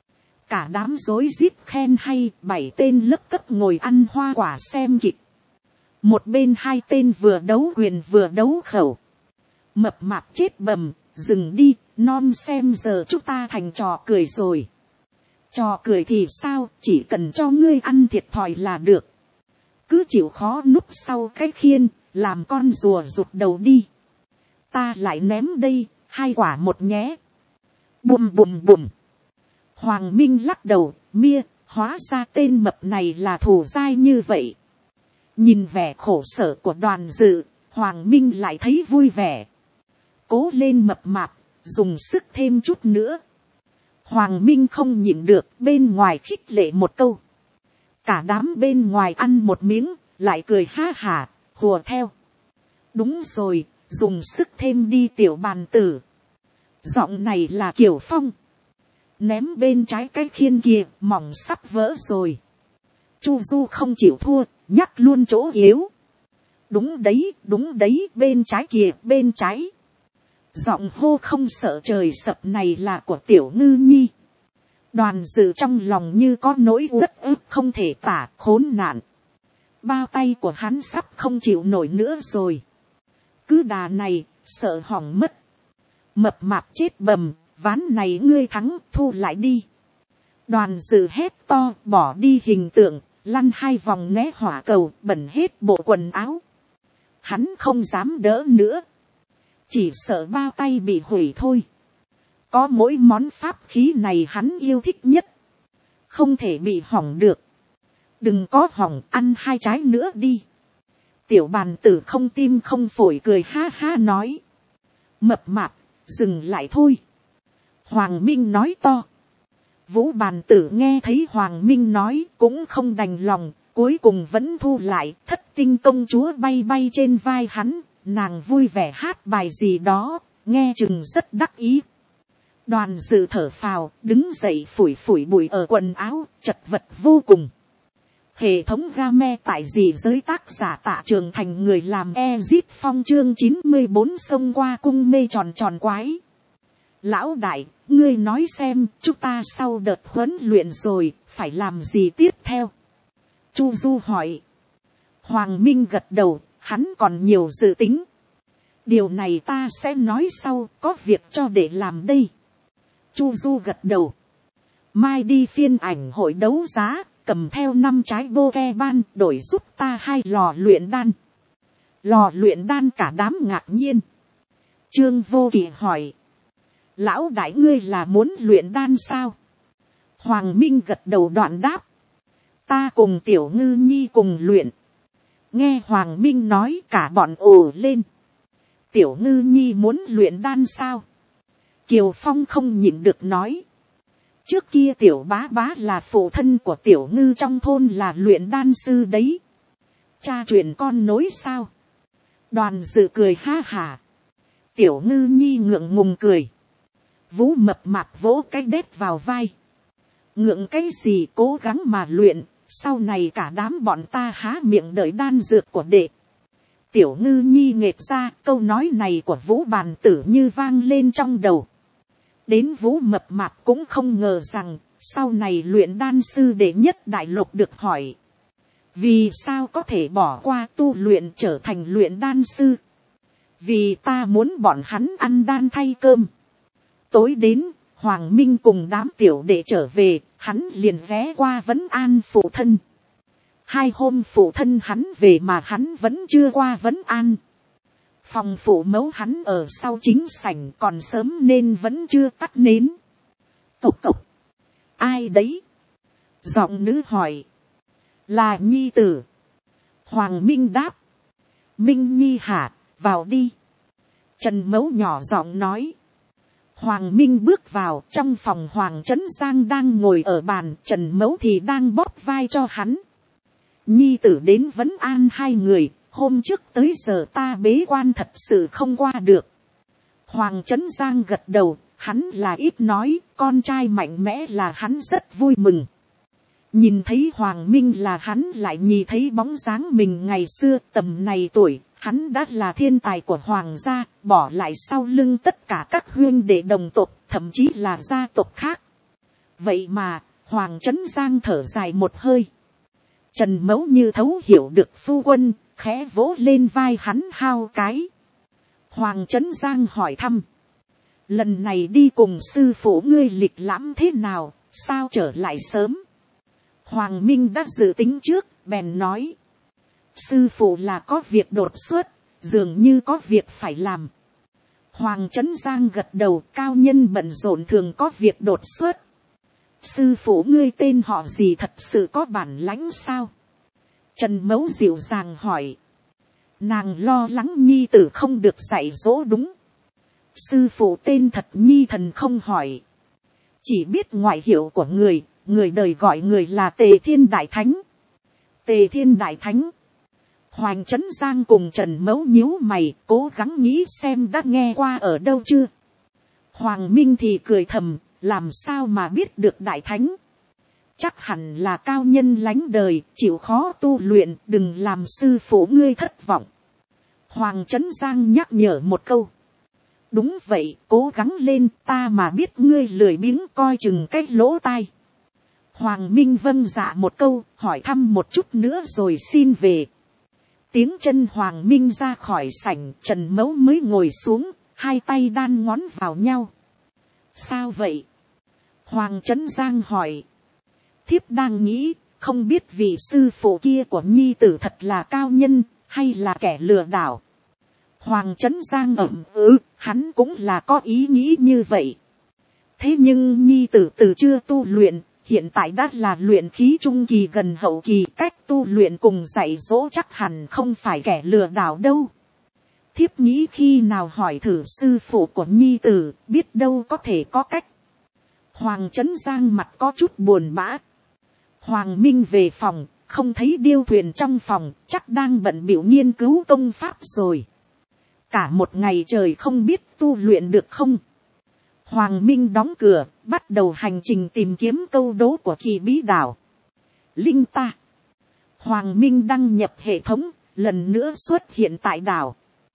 Cả đám rối rít khen hay, 7 tên lớp cấp ngồi ăn hoa quả xem kịch. Một bên 2 tên vừa đấu quyền vừa đấu khẩu. Mập mạp chết bầm, dừng đi, non xem giờ chúng ta thành trò cười rồi. Trò cười thì sao, chỉ cần cho ngươi ăn thiệt thòi là được. Cứ chịu khó núp sau cái khiên, làm con rùa rụt đầu đi. Ta lại ném đây, 2 quả một nhé. Bùm bùm bùm. Hoàng Minh lắc đầu, mia, hóa ra tên mập này là thù dai như vậy. Nhìn vẻ khổ sở của Đoàn Dự, Hoàng Minh lại thấy vui vẻ. Cố lên mập mạp, dùng sức thêm chút nữa. Hoàng Minh không nhịn được, bên ngoài khích lệ một câu. Cả đám bên ngoài ăn một miếng, lại cười ha hả, hùa theo. Đúng rồi, dùng sức thêm đi tiểu bàn tử. Giọng này là Kiều Phong. Ném bên trái cái khiên kia, mỏng sắp vỡ rồi. Chu Du không chịu thua, nhắc luôn chỗ yếu. Đúng đấy, bên trái kìa, bên trái. Giọng hô không sợ trời sập này là của Tiểu Ngư Nhi. Đoàn Dự trong lòng như có nỗi uất ức không thể tả, khốn nạn. Bao tay của hắn sắp không chịu nổi nữa rồi. Cứ đà này, sợ hỏng mất. Mập mạp chết bầm, ván này ngươi thắng, thu lại đi. Đoàn Dự hét to, bỏ đi hình tượng, lăn 2 vòng né hỏa cầu, bẩn hết bộ quần áo. Hắn không dám đỡ nữa. Chỉ sợ bao tay bị hủy thôi. Có mỗi món pháp khí này hắn yêu thích nhất. Không thể bị hỏng được. đừng có hỏng, ăn 2 trái nữa đi. Tiểu bàn tử không tim không phổi cười ha ha nói. Mập mạp, dừng lại thôi. Hoàng Minh nói to. Vũ bàn tử nghe thấy Hoàng Minh nói cũng không đành lòng, cuối cùng vẫn thu lại. Thất tinh công chúa bay bay trên vai hắn, nàng vui vẻ hát bài gì đó, nghe chừng rất đắc ý. Đoàn dự thở phào, đứng dậy phủi phủi bụi ở quần áo, chật vật vô cùng. Hệ thống game tại gì giới tác giả Tạ Trường Thành, người làm Ezit Phong chương 94 xông qua cung mê tròn tròn quái. Lão đại, ngươi nói xem, chúng ta sau đợt huấn luyện rồi, phải làm gì tiếp theo? Chu Du hỏi. Hoàng Minh gật đầu, hắn còn nhiều dự tính. Điều này ta sẽ nói sau, có việc cho để làm đây. Chu Du gật đầu. Mai đi phiên ảnh hội đấu giá, cầm theo 5 trái Pokemon đổi giúp ta 2 lò luyện đan. Lò luyện đan cả đám ngạc nhiên. Trương Vô Kỵ hỏi. Lão đại ngươi là muốn luyện đan sao? Hoàng Minh gật đầu đoạn đáp. Ta cùng Tiểu Ngư Nhi cùng luyện. Nghe Hoàng Minh nói cả bọn ồ lên. Tiểu Ngư Nhi muốn luyện đan sao? Kiều Phong không nhịn được nói. Trước kia Tiểu Bá Bá là phụ thân của Tiểu Ngư trong thôn là luyện đan sư đấy. Cha truyền con nối sao? Đoàn dự cười ha hả. Tiểu Ngư Nhi ngượng ngùng cười. Vũ mập mạp vỗ cái đét vào vai. Ngượng cái gì, cố gắng mà luyện, sau này cả đám bọn ta há miệng đợi đan dược của đệ. Tiểu Ngư Nhi nghệt ra, câu nói này của Vũ bàn tử như vang lên trong đầu. Đến Vũ mập mạp cũng không ngờ rằng, sau này luyện đan sư đệ nhất đại lục được hỏi. Vì sao có thể bỏ qua tu luyện trở thành luyện đan sư? Vì ta muốn bọn hắn ăn đan thay cơm. Tối đến, Hoàng Minh cùng đám tiểu đệ trở về, hắn liền ghé qua vấn an phụ thân. 2 hôm phụ thân hắn về mà hắn vẫn chưa qua vấn an. Phòng phụ mẫu hắn ở sau chính sảnh còn sớm nên vẫn chưa tắt nến. Cộc cộc. Ai đấy? Giọng nữ hỏi. Là Nhi tử. Hoàng Minh đáp. Minh Nhi hả, vào đi. Trần Mẫu nhỏ giọng nói. Hoàng Minh bước vào, trong phòng Hoàng Trấn Giang đang ngồi ở bàn, Trần Mẫu thì đang bóp vai cho hắn. Nhi tử đến vấn an 2 người, hôm trước tới giờ ta bế quan thật sự không qua được. Hoàng Trấn Giang gật đầu, hắn là ít nói, con trai mạnh mẽ là hắn rất vui mừng. Nhìn thấy Hoàng Minh là hắn lại nhìn thấy bóng dáng mình ngày xưa, tầm này tuổi, hắn đã là thiên tài của Hoàng gia, bỏ lại sau lưng tất cả các huynh đệ đồng tộc, thậm chí là gia tộc khác. Vậy mà, Hoàng Trấn Giang thở dài một hơi. Trần Mẫu như thấu hiểu được phu quân, khẽ vỗ lên vai hắn hao cái. Hoàng Trấn Giang hỏi thăm. Lần này đi cùng sư phụ ngươi lịch lãm thế nào, sao trở lại sớm? Hoàng Minh đã dự tính trước, bèn nói. Sư phụ là có việc đột xuất, dường như có việc phải làm. Hoàng Trấn Giang gật đầu, cao nhân bận rộn thường có việc đột xuất. Sư phụ ngươi tên họ gì, thật sự có bản lãnh sao? Trần Mẫu dịu dàng hỏi. Nàng lo lắng nhi tử không được dạy dỗ đúng. Sư phụ tên thật Nhi Thần không hỏi. Chỉ biết ngoại hiệu của người, người đời gọi người là Tề Thiên Đại Thánh. Tề Thiên Đại Thánh. Hoàng Trấn Giang cùng Trần Mẫu nhíu mày, cố gắng nghĩ xem đã nghe qua ở đâu chưa. Hoàng Minh thì cười thầm, làm sao mà biết được Đại Thánh. Chắc hẳn là cao nhân lánh đời, chịu khó tu luyện, đừng làm sư phụ ngươi thất vọng. Hoàng Trấn Giang nhắc nhở một câu. Đúng vậy, cố gắng lên, ta mà biết ngươi lười biếng coi chừng cái lỗ tai. Hoàng Minh vâng dạ một câu, hỏi thăm một chút nữa rồi xin về. Tiếng chân Hoàng Minh ra khỏi sảnh, Trần Mẫu mới ngồi xuống, 2 tay đan ngón vào nhau. Sao vậy? Hoàng Trấn Giang hỏi. Thiếp đang nghĩ, không biết vị sư phụ kia của nhi tử thật là cao nhân, hay là kẻ lừa đảo. Hoàng Trấn Giang ậm hắn cũng là có ý nghĩ như vậy. Thế nhưng nhi tử từ chưa tu luyện, hiện tại đã là luyện khí trung kỳ gần hậu kỳ, cách tu luyện cùng dạy dỗ chắc hẳn không phải kẻ lừa đảo đâu. Thiếp nghĩ khi nào hỏi thử sư phụ của nhi tử, biết đâu có thể có cách. Hoàng Trấn Giang mặt có chút buồn bã. Hoàng Minh về phòng, không thấy Điêu Thuyền trong phòng, chắc đang bận bịu nghiên cứu công pháp rồi. Cả một ngày trời không biết tu luyện được không. Hoàng Minh đóng cửa, bắt đầu hành trình tìm kiếm câu đố của Kỳ Bí Đảo. Linh ta. Hoàng Minh đăng nhập hệ thống, lần nữa xuất hiện tại đảo.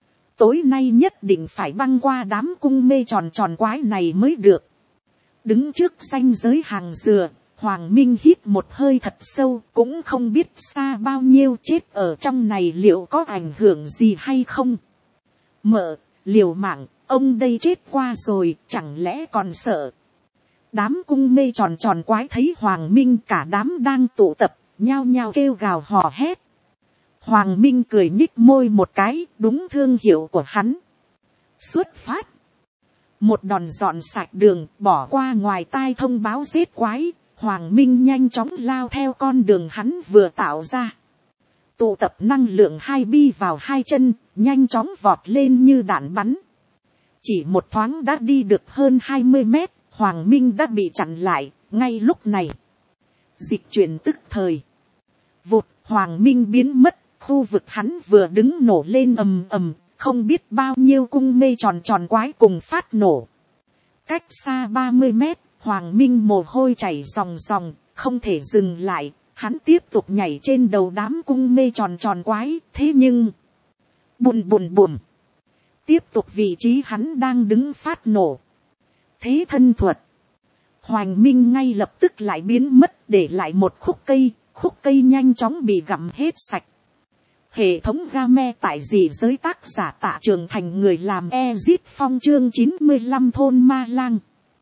Tối nay nhất định phải băng qua đám cung mê tròn tròn quái này mới được. Đứng trước ranh giới hàng dừa, Hoàng Minh hít một hơi thật sâu, cũng không biết xa bao nhiêu, chết ở trong này liệu có ảnh hưởng gì hay không. Mợ, liều mạng, ông đây chết qua rồi, chẳng lẽ còn sợ. Đám cung mê tròn tròn quái thấy Hoàng Minh cả đám đang tụ tập, nhao nhao kêu gào hò hét. Hoàng Minh cười nhích môi một cái, đúng thương hiệu của hắn. Xuất phát. Một đòn dọn sạch đường, bỏ qua ngoài tai thông báo giết quái. Hoàng Minh nhanh chóng lao theo con đường hắn vừa tạo ra. Tụ tập năng lượng hai bi vào hai chân, nhanh chóng vọt lên như đạn bắn. Chỉ một thoáng đã đi được hơn 20 mét, Hoàng Minh đã bị chặn lại, ngay lúc này. Dịch chuyển tức thời. Vụt, Hoàng Minh biến mất, khu vực hắn vừa đứng nổ lên ầm ầm, không biết bao nhiêu cung mê tròn tròn quái cùng phát nổ. Cách xa 30 mét, Hoàng Minh mồ hôi chảy ròng ròng, không thể dừng lại, hắn tiếp tục nhảy trên đầu đám cung mê tròn tròn quái, thế nhưng... Bùm bùm bùm. Tiếp tục vị trí hắn đang đứng phát nổ. Thế thân thuật. Hoàng Minh ngay lập tức lại biến mất, để lại một khúc cây nhanh chóng bị gặm hết sạch. Hệ thống game tại dị giới tác giả Tạ Trường Thành, người làm Ezit Phong chương 95 thôn Ma Lang.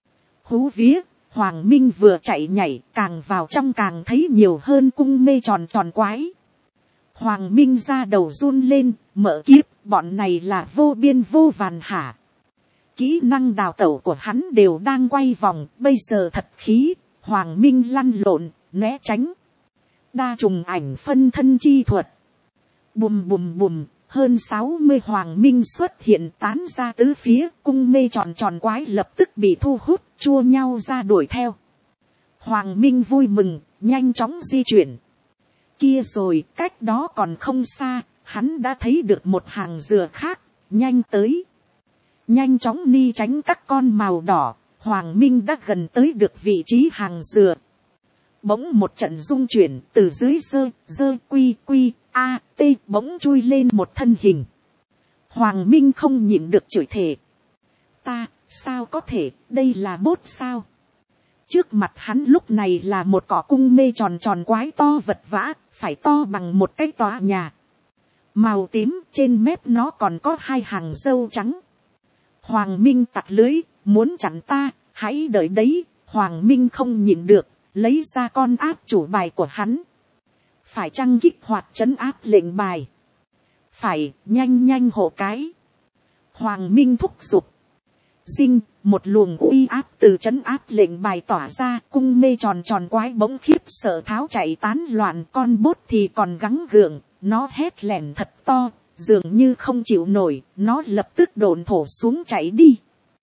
Hú vía, Hoàng Minh vừa chạy nhảy, càng vào trong càng thấy nhiều hơn cung mê tròn tròn quái. Hoàng Minh ra đầu run lên, mở kiếp, bọn này là vô biên vô vàn hả. Kỹ năng đào tẩu của hắn đều đang quay vòng, bây giờ thật khí, Hoàng Minh lăn lộn, né tránh. Đa trùng ảnh phân thân chi thuật. Bùm bùm bùm, hơn 60 Hoàng Minh xuất hiện tán ra tứ phía, cung mê tròn tròn quái lập tức bị thu hút, chua nhau ra đuổi theo. Hoàng Minh vui mừng, nhanh chóng di chuyển. Kia rồi, cách đó còn không xa, hắn đã thấy được một hàng dừa khác, nhanh tới. Nhanh chóng ni tránh các con màu đỏ, Hoàng Minh đã gần tới được vị trí hàng dừa. Bỗng một trận rung chuyển, từ dưới dơ quy a t bỗng chui lên một thân hình. Hoàng Minh không nhịn được chửi thề. Ta, sao có thể, đây là bốt sao? Trước mặt hắn lúc này là một cỏ cung mê tròn tròn quái to vật vã, phải to bằng một cái tòa nhà. Màu tím, trên mép nó còn có hai hàng râu trắng. Hoàng Minh tặc lưới, muốn chặn ta, hãy đợi đấy. Hoàng Minh không nhịn được, lấy ra con áp chủ bài của hắn. Phải chăng kích hoạt trấn áp lệnh bài? Phải, nhanh hộ cái. Hoàng Minh thúc giục. Dinh, một luồng uy áp từ trấn áp lệnh bài tỏa ra, cung mê tròn tròn quái bỗng khiếp sợ tháo chạy tán loạn, con bốt thì còn gắng gượng, nó hét lẻn thật to, dường như không chịu nổi, nó lập tức độn thổ xuống chạy đi.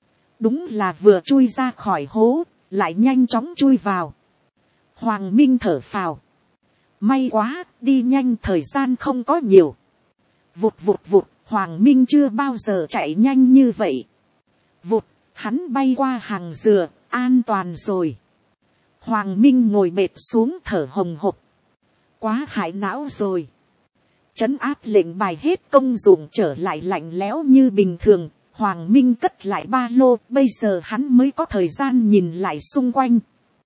Đúng là vừa chui ra khỏi hố, lại nhanh chóng chui vào. Hoàng Minh thở phào. May quá, đi nhanh, thời gian không có nhiều. Vụt, Hoàng Minh chưa bao giờ chạy nhanh như vậy. Vụt, hắn bay qua hàng dừa, an toàn rồi. Hoàng Minh ngồi bệt xuống thở hồng hộc. Quá hại não rồi. Trấn áp lệnh bài hết công dụng, trở lại lạnh lẽo như bình thường. Hoàng Minh cất lại ba lô, bây giờ hắn mới có thời gian nhìn lại xung quanh.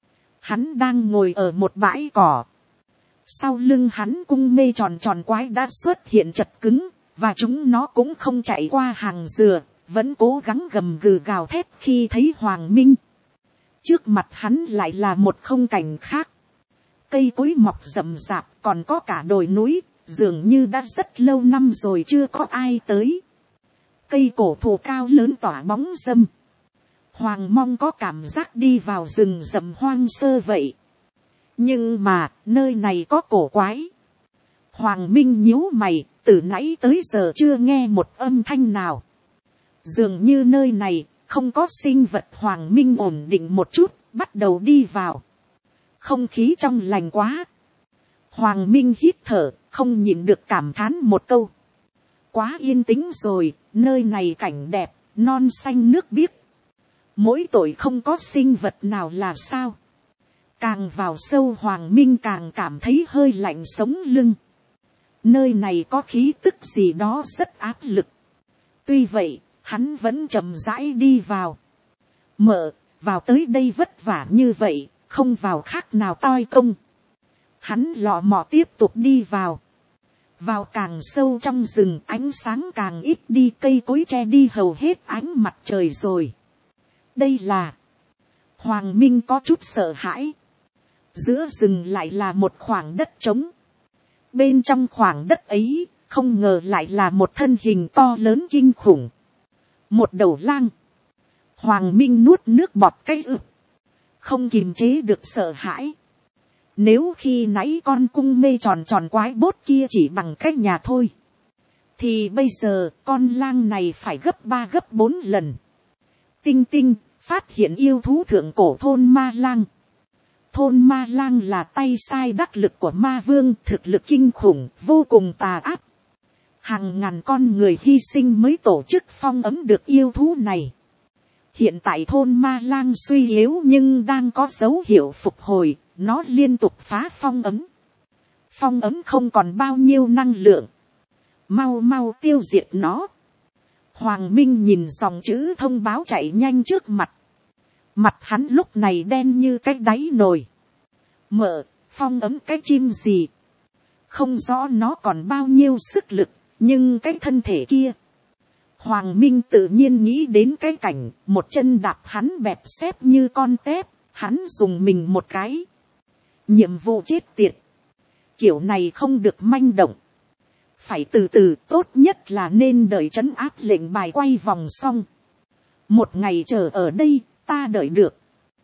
Hắn đang ngồi ở một bãi cỏ. Sau lưng hắn cung mê tròn tròn quái đã xuất hiện chật cứng, và chúng nó cũng không chạy qua hàng dừa, vẫn cố gắng gầm gừ gào thét khi thấy Hoàng Minh. Trước mặt hắn lại là một không cảnh khác. Cây cối mọc rậm rạp, còn có cả đồi núi, dường như đã rất lâu năm rồi chưa có ai tới. Cây cổ thụ cao lớn tỏa bóng râm. Hoàng Mong có cảm giác đi vào rừng rậm hoang sơ vậy. Nhưng mà, nơi này có cổ quái. Hoàng Minh nhíu mày, từ nãy tới giờ chưa nghe một âm thanh nào. Dường như nơi này, không có sinh vật. Hoàng Minh ổn định một chút, bắt đầu đi vào. Không khí trong lành quá. Hoàng Minh hít thở, không nhịn được cảm thán một câu. Quá yên tĩnh rồi, nơi này cảnh đẹp, non xanh nước biếc. Mỗi tội không có sinh vật nào là sao. Càng vào sâu Hoàng Minh càng cảm thấy hơi lạnh sống lưng. Nơi này có khí tức gì đó rất áp lực. Tuy vậy, hắn vẫn chậm rãi đi vào. Mợ, vào tới đây vất vả như vậy, không vào khác nào toi công. Hắn lọ mọ tiếp tục đi vào. Vào càng sâu trong rừng, ánh sáng càng ít đi, cây cối che đi hầu hết ánh mặt trời rồi. Đây là... Hoàng Minh có chút sợ hãi. Giữa rừng lại là một khoảng đất trống. Bên trong khoảng đất ấy, không ngờ lại là một thân hình to lớn kinh khủng. Một đầu lang. Hoàng Minh nuốt nước bọt cái ực. Không kiềm chế được sợ hãi. Nếu khi nãy con cung mê tròn tròn quái bốt kia chỉ bằng cách nhà thôi. Thì bây giờ con lang này phải gấp 3 gấp 4 lần. Tinh Tinh phát hiện yêu thú thượng cổ thôn ma lang. Thôn ma lang là tay sai đắc lực của ma vương, thực lực kinh khủng, vô cùng tà ác. Hàng ngàn con người hy sinh mới tổ chức phong ấn được yêu thú này. Hiện tại thôn ma lang suy yếu nhưng đang có dấu hiệu phục hồi, nó liên tục phá phong ấn. Phong ấn không còn bao nhiêu năng lượng. Mau mau tiêu diệt nó. Hoàng Minh nhìn dòng chữ thông báo chạy nhanh trước mặt. Mặt hắn lúc này đen như cái đáy nồi. Mợ, phong ấn cái chim gì? Không rõ nó còn bao nhiêu sức lực, nhưng cái thân thể kia. Hoàng Minh tự nhiên nghĩ đến cái cảnh, một chân đạp hắn bẹp xếp như con tép, hắn dùng mình một cái. Nhiệm vụ chết tiệt. Kiểu này không được manh động. Phải từ từ, tốt nhất là nên đợi trấn áp lệnh bài quay vòng xong. Một ngày chờ ở đây, ta đợi được.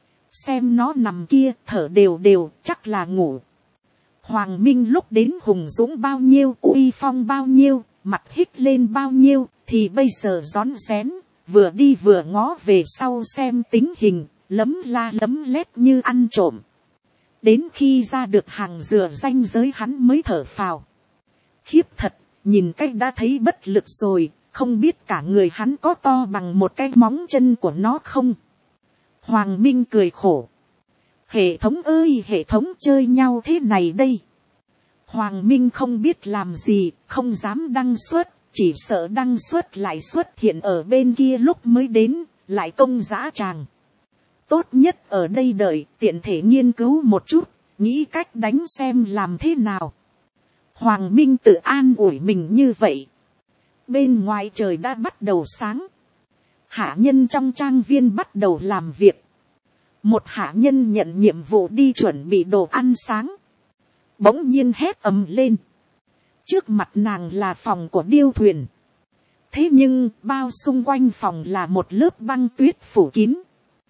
Xem nó nằm kia, thở đều đều, chắc là ngủ. Hoàng Minh lúc đến hùng dũng bao nhiêu, uy phong bao nhiêu, mặt hít lên bao nhiêu, thì bây giờ rón rén, vừa đi vừa ngó về sau xem tính hình, lấm la lấm lét như ăn trộm. Đến khi ra được hàng dừa ranh giới hắn mới thở phào. Khiếp thật, nhìn cách đã thấy bất lực rồi, không biết cả người hắn có to bằng một cái móng chân của nó không. Hoàng Minh cười khổ. Hệ thống ơi, hệ thống chơi nhau thế này đây. Hoàng Minh không biết làm gì, không dám đăng xuất, chỉ sợ đăng xuất lại xuất hiện ở bên kia lúc mới đến, lại công dã tràng. Tốt nhất ở đây đợi, tiện thể nghiên cứu một chút, nghĩ cách đánh xem làm thế nào. Hoàng Minh tự an ủi mình như vậy. Bên ngoài trời đã bắt đầu sáng. Hạ nhân trong trang viên bắt đầu làm việc. Một hạ nhân nhận nhiệm vụ đi chuẩn bị đồ ăn sáng. Bỗng nhiên hét ầm lên. Trước mặt nàng là phòng của điêu thuyền. Thế nhưng bao xung quanh phòng là một lớp băng tuyết phủ kín.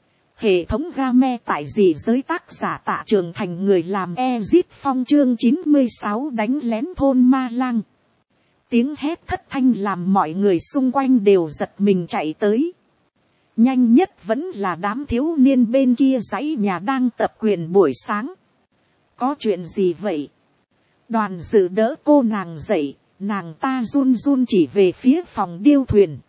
Hệ thống game tại dị giới tác giả Tạ Trường Thành người làm Ezit Phong chương 96 đánh lén thôn ma lang. Tiếng hét thất thanh làm mọi người xung quanh đều giật mình chạy tới. Nhanh nhất vẫn là đám thiếu niên bên kia dãy nhà đang tập quyền buổi sáng. Có chuyện gì vậy? Đoàn dự đỡ cô nàng dậy, nàng ta run run chỉ về phía phòng điêu thuyền.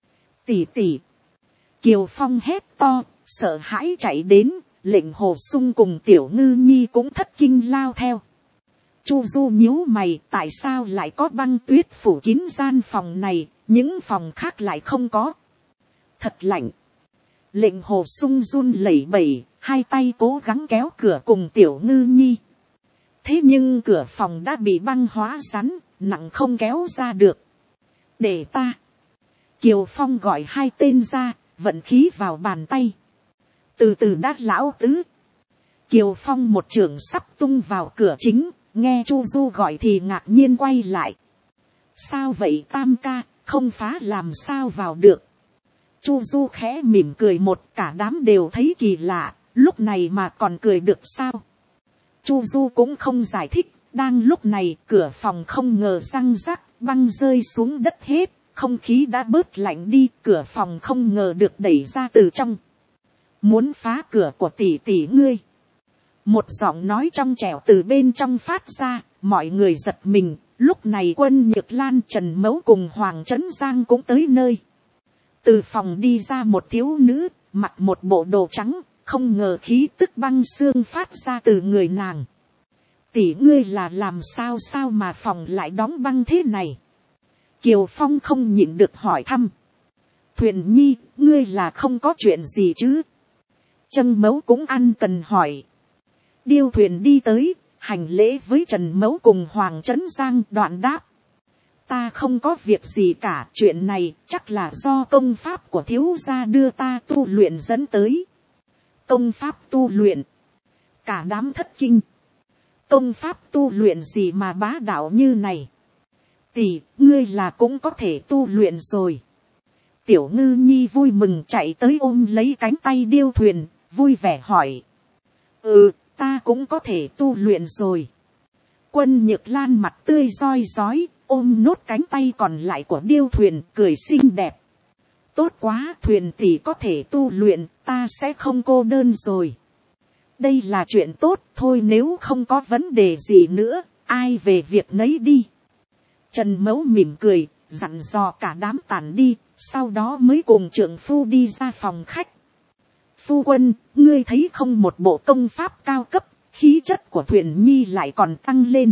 Tỷ tỷ. Kiều Phong hét to, sợ hãi chạy đến, lệnh Hồ Sung cùng Tiểu Ngư Nhi cũng thất kinh lao theo. Chu Du nhíu mày, tại sao lại có băng tuyết phủ kín gian phòng này, những phòng khác lại không có. Thật lạnh. Lệnh Hồ Sung run lẩy bẩy, hai tay cố gắng kéo cửa cùng Tiểu Ngư Nhi. Thế nhưng cửa phòng đã bị băng hóa rắn, nặng không kéo ra được. Để ta. Kiều Phong gọi hai tên ra, vận khí vào bàn tay. Từ từ đát lão tứ. Kiều Phong một chưởng sắp tung vào cửa chính, nghe Chu Du gọi thì ngạc nhiên quay lại. Sao vậy Tam ca, không phá làm sao vào được. Chu Du khẽ mỉm cười một, cả đám đều thấy kỳ lạ, lúc này mà còn cười được sao. Chu Du cũng không giải thích. Đang lúc này cửa phòng không ngờ răng rắc, băng rơi xuống đất hết. Không khí đã bớt lạnh đi, cửa phòng không ngờ được đẩy ra từ trong. Muốn phá cửa của tỷ tỷ ngươi. Một giọng nói trong trẻo từ bên trong phát ra, mọi người giật mình. Lúc này Quân Nhược Lan, Trần Mấu cùng Hoàng Trấn Giang cũng tới nơi. Từ phòng đi ra một thiếu nữ, mặc một bộ đồ trắng, không ngờ khí tức băng xương phát ra từ người nàng. Tỷ ngươi là làm sao mà phòng lại đóng băng thế này? Kiều Phong không nhịn được hỏi thăm. Thuyền Nhi, ngươi là không có chuyện gì chứ? Trân Mấu cũng ăn cần hỏi. Điêu Thuyền đi tới, hành lễ với Trần Mấu cùng Hoàng Trấn Giang, đoạn đáp. Ta không có việc gì cả, chuyện này chắc là do công pháp của thiếu gia đưa ta tu luyện dẫn tới. Công pháp tu luyện. Cả đám thất kinh. Công pháp tu luyện gì mà bá đạo như này? Tỷ, ngươi là cũng có thể tu luyện rồi. Tiểu Ngư Nhi vui mừng chạy tới ôm lấy cánh tay Điêu Thuyền, vui vẻ hỏi. Ta cũng có thể tu luyện rồi. Quân Nhược Lan mặt tươi roi rói, ôm nốt cánh tay còn lại của Điêu Thuyền, cười xinh đẹp. Tốt quá, Thuyền tỷ có thể tu luyện, ta sẽ không cô đơn rồi. Đây là chuyện tốt thôi, nếu không có vấn đề gì nữa, ai về việc nấy đi. Trần Mấu mỉm cười, dặn dò cả đám tản đi, sau đó mới cùng trượng phu đi ra phòng khách. Phu quân, ngươi thấy không, một bộ công pháp cao cấp, khí chất của Thuyền Nhi lại còn tăng lên.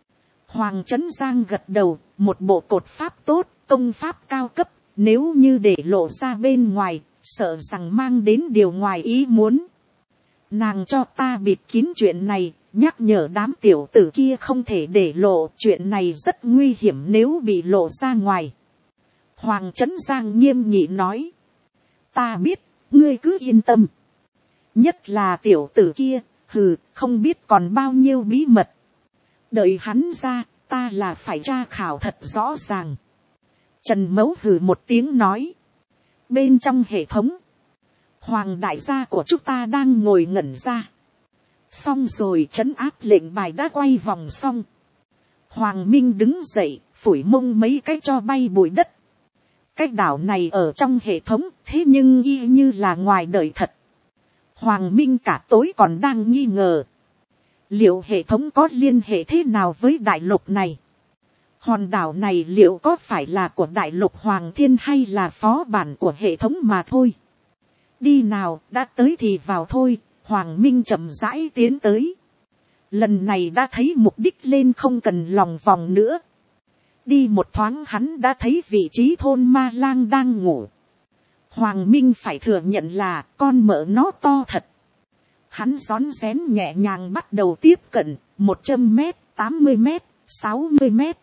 Hoàng Trấn Giang gật đầu, một bộ cột pháp tốt, công pháp cao cấp, nếu như để lộ ra bên ngoài, sợ rằng mang đến điều ngoài ý muốn. Nàng cho ta bịt kín chuyện này, nhắc nhở đám tiểu tử kia không thể để lộ, chuyện này rất nguy hiểm nếu bị lộ ra ngoài. Hoàng Trấn Giang nghiêm nghị nói. Ta biết, ngươi cứ yên tâm. Nhất là tiểu tử kia, không biết còn bao nhiêu bí mật. Đợi hắn ra, ta là phải tra khảo thật rõ ràng. Trần Mấu hừ một tiếng nói. Bên trong hệ thống, Hoàng đại gia của chúng ta đang ngồi ngẩn ra. Xong rồi, trấn áp lệnh bài đã quay vòng xong. Hoàng Minh đứng dậy, phủi mông mấy cái cho bay bụi đất. Cái đảo này ở trong hệ thống, thế nhưng y như là ngoài đời thật. Hoàng Minh cả tối còn đang nghi ngờ. Liệu hệ thống có liên hệ thế nào với đại lục này? Hòn đảo này liệu có phải là của đại lục Hoàng Thiên hay là phó bản của hệ thống mà thôi? Đi nào, đã tới thì vào thôi. Hoàng Minh chậm rãi tiến tới. Lần này đã thấy mục đích lên, không cần lòng vòng nữa. Đi một thoáng hắn đã thấy vị trí thôn Ma Lang đang ngủ. Hoàng Minh phải thừa nhận là con mợ nó to thật. Hắn rón rén nhẹ nhàng bắt đầu tiếp cận, 100 mét, 80 mét, 60 mét.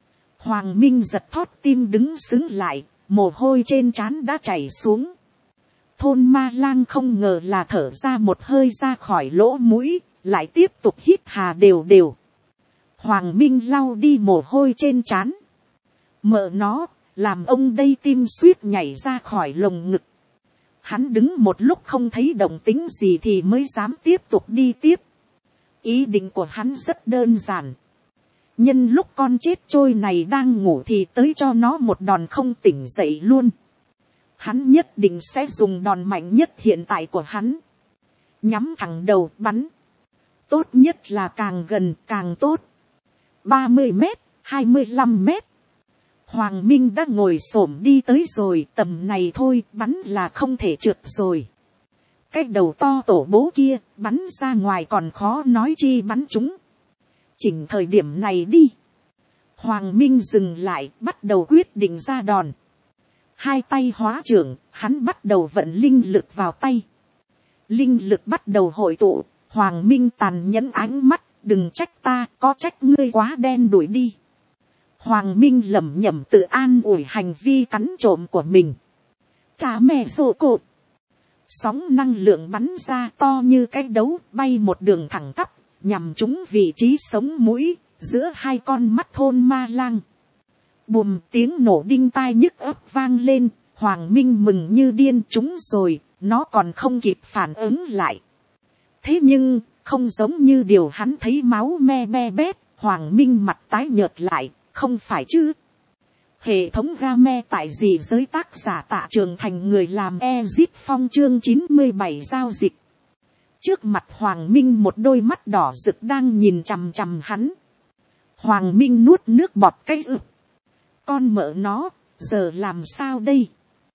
Hoàng Minh giật thót tim đứng sững lại, mồ hôi trên trán đã chảy xuống. Thôn Ma Lang không ngờ là thở ra một hơi ra khỏi lỗ mũi, lại tiếp tục hít hà đều đều. Hoàng Minh lau đi mồ hôi trên trán. Mợ nó, làm ông đây tim suýt nhảy ra khỏi lồng ngực. Hắn đứng một lúc không thấy động tĩnh gì thì mới dám tiếp tục đi tiếp. Ý định của hắn rất đơn giản. Nhân lúc con chết trôi này đang ngủ thì tới cho nó một đòn không tỉnh dậy luôn. Hắn nhất định sẽ dùng đòn mạnh nhất hiện tại của hắn. Nhắm thẳng đầu bắn. Tốt nhất là càng gần càng tốt. 30 mét, 25 mét. Hoàng Minh đã ngồi xổm đi tới rồi, tầm này thôi, bắn là không thể trượt rồi. Cái đầu to tổ bố kia, bắn ra ngoài còn khó nói chi bắn chúng. Chỉnh thời điểm này đi. Hoàng Minh dừng lại, bắt đầu quyết định ra đòn. Hai tay hóa trưởng, hắn bắt đầu vận linh lực vào tay. Linh lực bắt đầu hội tụ, Hoàng Minh tàn nhẫn ánh mắt, đừng trách ta, có trách ngươi quá đen đuổi đi. Hoàng Minh lẩm nhẩm tự an ủi hành vi cắn trộm của mình. Cả mẹ rồ cột. Sóng năng lượng bắn ra to như cái đấu, bay một đường thẳng tắp, nhằm trúng vị trí sống mũi, giữa hai con mắt thôn Ma Lang. Bùm, tiếng nổ đinh tai nhức ấp vang lên, Hoàng Minh mừng như điên, trúng rồi, nó còn không kịp phản ứng lại. Thế nhưng, không giống như điều hắn thấy máu me be bét. Hoàng Minh mặt tái nhợt lại, không phải chứ. Hệ thống game tại gì giới tác giả Tạ Trường Thành người làm Exit Phong chương 97 giao dịch. Trước mặt Hoàng Minh một đôi mắt đỏ rực đang nhìn chằm chằm hắn. Hoàng Minh nuốt nước bọt cái ực. Con mợ nó, giờ làm sao đây?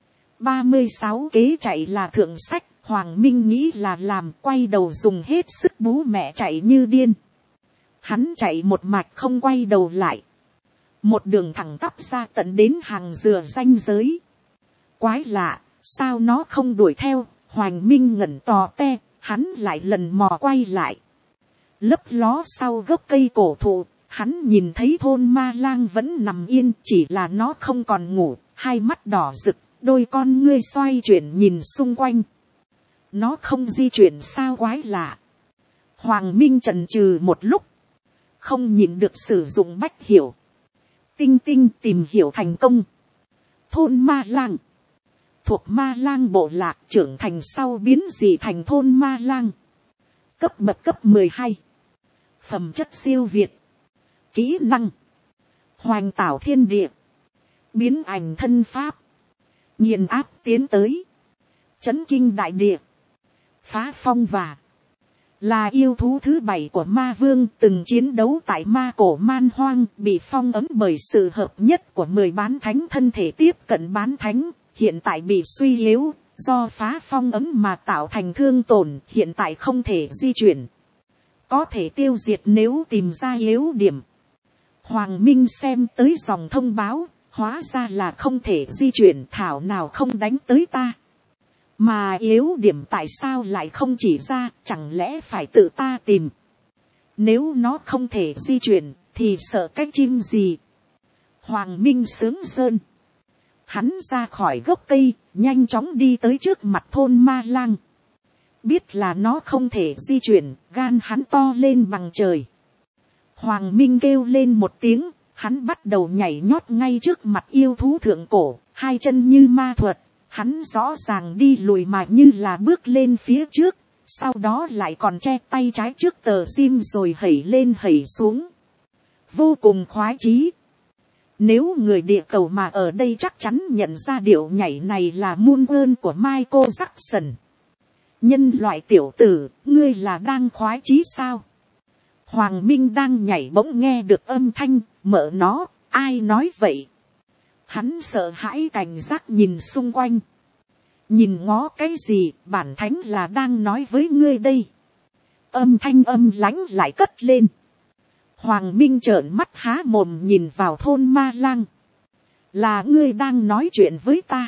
36 kế chạy là thượng sách, Hoàng Minh nghĩ là làm, quay đầu dùng hết sức bú mẹ chạy như điên. Hắn chạy một mạch không quay đầu lại. Một đường thẳng tắp ra tận đến hàng dừa ranh giới. Quái lạ, sao nó không đuổi theo? Hoàng Minh ngẩn tò te, hắn lại lần mò quay lại. Lấp ló sau gốc cây cổ thụ, hắn nhìn thấy thôn ma lang vẫn nằm yên, chỉ là nó không còn ngủ, hai mắt đỏ rực, đôi con ngươi xoay chuyển nhìn xung quanh. Nó không di chuyển sao quái lạ. Hoàng Minh chần chừ một lúc, không nhìn được sử dụng bách hiểu. Tinh tinh tìm hiểu thành công. Thôn ma lang thuộc ma lang bộ lạc, trưởng thành sau biến dị thành thôn ma lang. Cấp bậc cấp 12. Phẩm chất siêu việt. Kỹ năng hoành tảo thiên địa, biến ảnh thân pháp, nghiền áp tiến tới, chấn kinh đại địa, phá phong và là yêu thú thứ 7 của ma vương, từng chiến đấu tại ma cổ man hoang, bị phong ấn bởi sự hợp nhất của 10 bán thánh thân thể tiếp cận bán thánh, hiện tại bị suy yếu, do phá phong ấn mà tạo thành thương tổn, hiện tại không thể di chuyển. Có thể tiêu diệt nếu tìm ra yếu điểm. Hoàng Minh xem tới dòng thông báo, hóa ra là không thể di chuyển, thảo nào không đánh tới ta. Mà yếu điểm tại sao lại không chỉ ra, chẳng lẽ phải tự ta tìm. Nếu nó không thể di chuyển, thì sợ cái chim gì. Hoàng Minh sướng rơn. Hắn ra khỏi gốc cây, nhanh chóng đi tới trước mặt thôn ma lang. Biết là nó không thể di chuyển, gan hắn to lên bằng trời. Hoàng Minh kêu lên một tiếng, hắn bắt đầu nhảy nhót ngay trước mặt yêu thú thượng cổ, hai chân như ma thuật. Hắn rõ ràng đi lùi mà như là bước lên phía trước, sau đó lại còn che tay trái trước tờ sim rồi hẩy lên hẩy xuống. Vô cùng khoái chí. Nếu người địa cầu mà ở đây chắc chắn nhận ra điệu nhảy này là Moonwalk của Michael Jackson. Nhân loại tiểu tử, ngươi là đang khoái chí sao? Hoàng Minh đang nhảy bỗng nghe được âm thanh, mợ nó, ai nói vậy? Hắn sợ hãi cảnh giác nhìn xung quanh. Nhìn ngó cái gì, bản thánh là đang nói với ngươi đây. Âm thanh âm lãnh lại cất lên. Hoàng Minh trợn mắt há mồm nhìn vào thôn ma lang. Là ngươi đang nói chuyện với ta?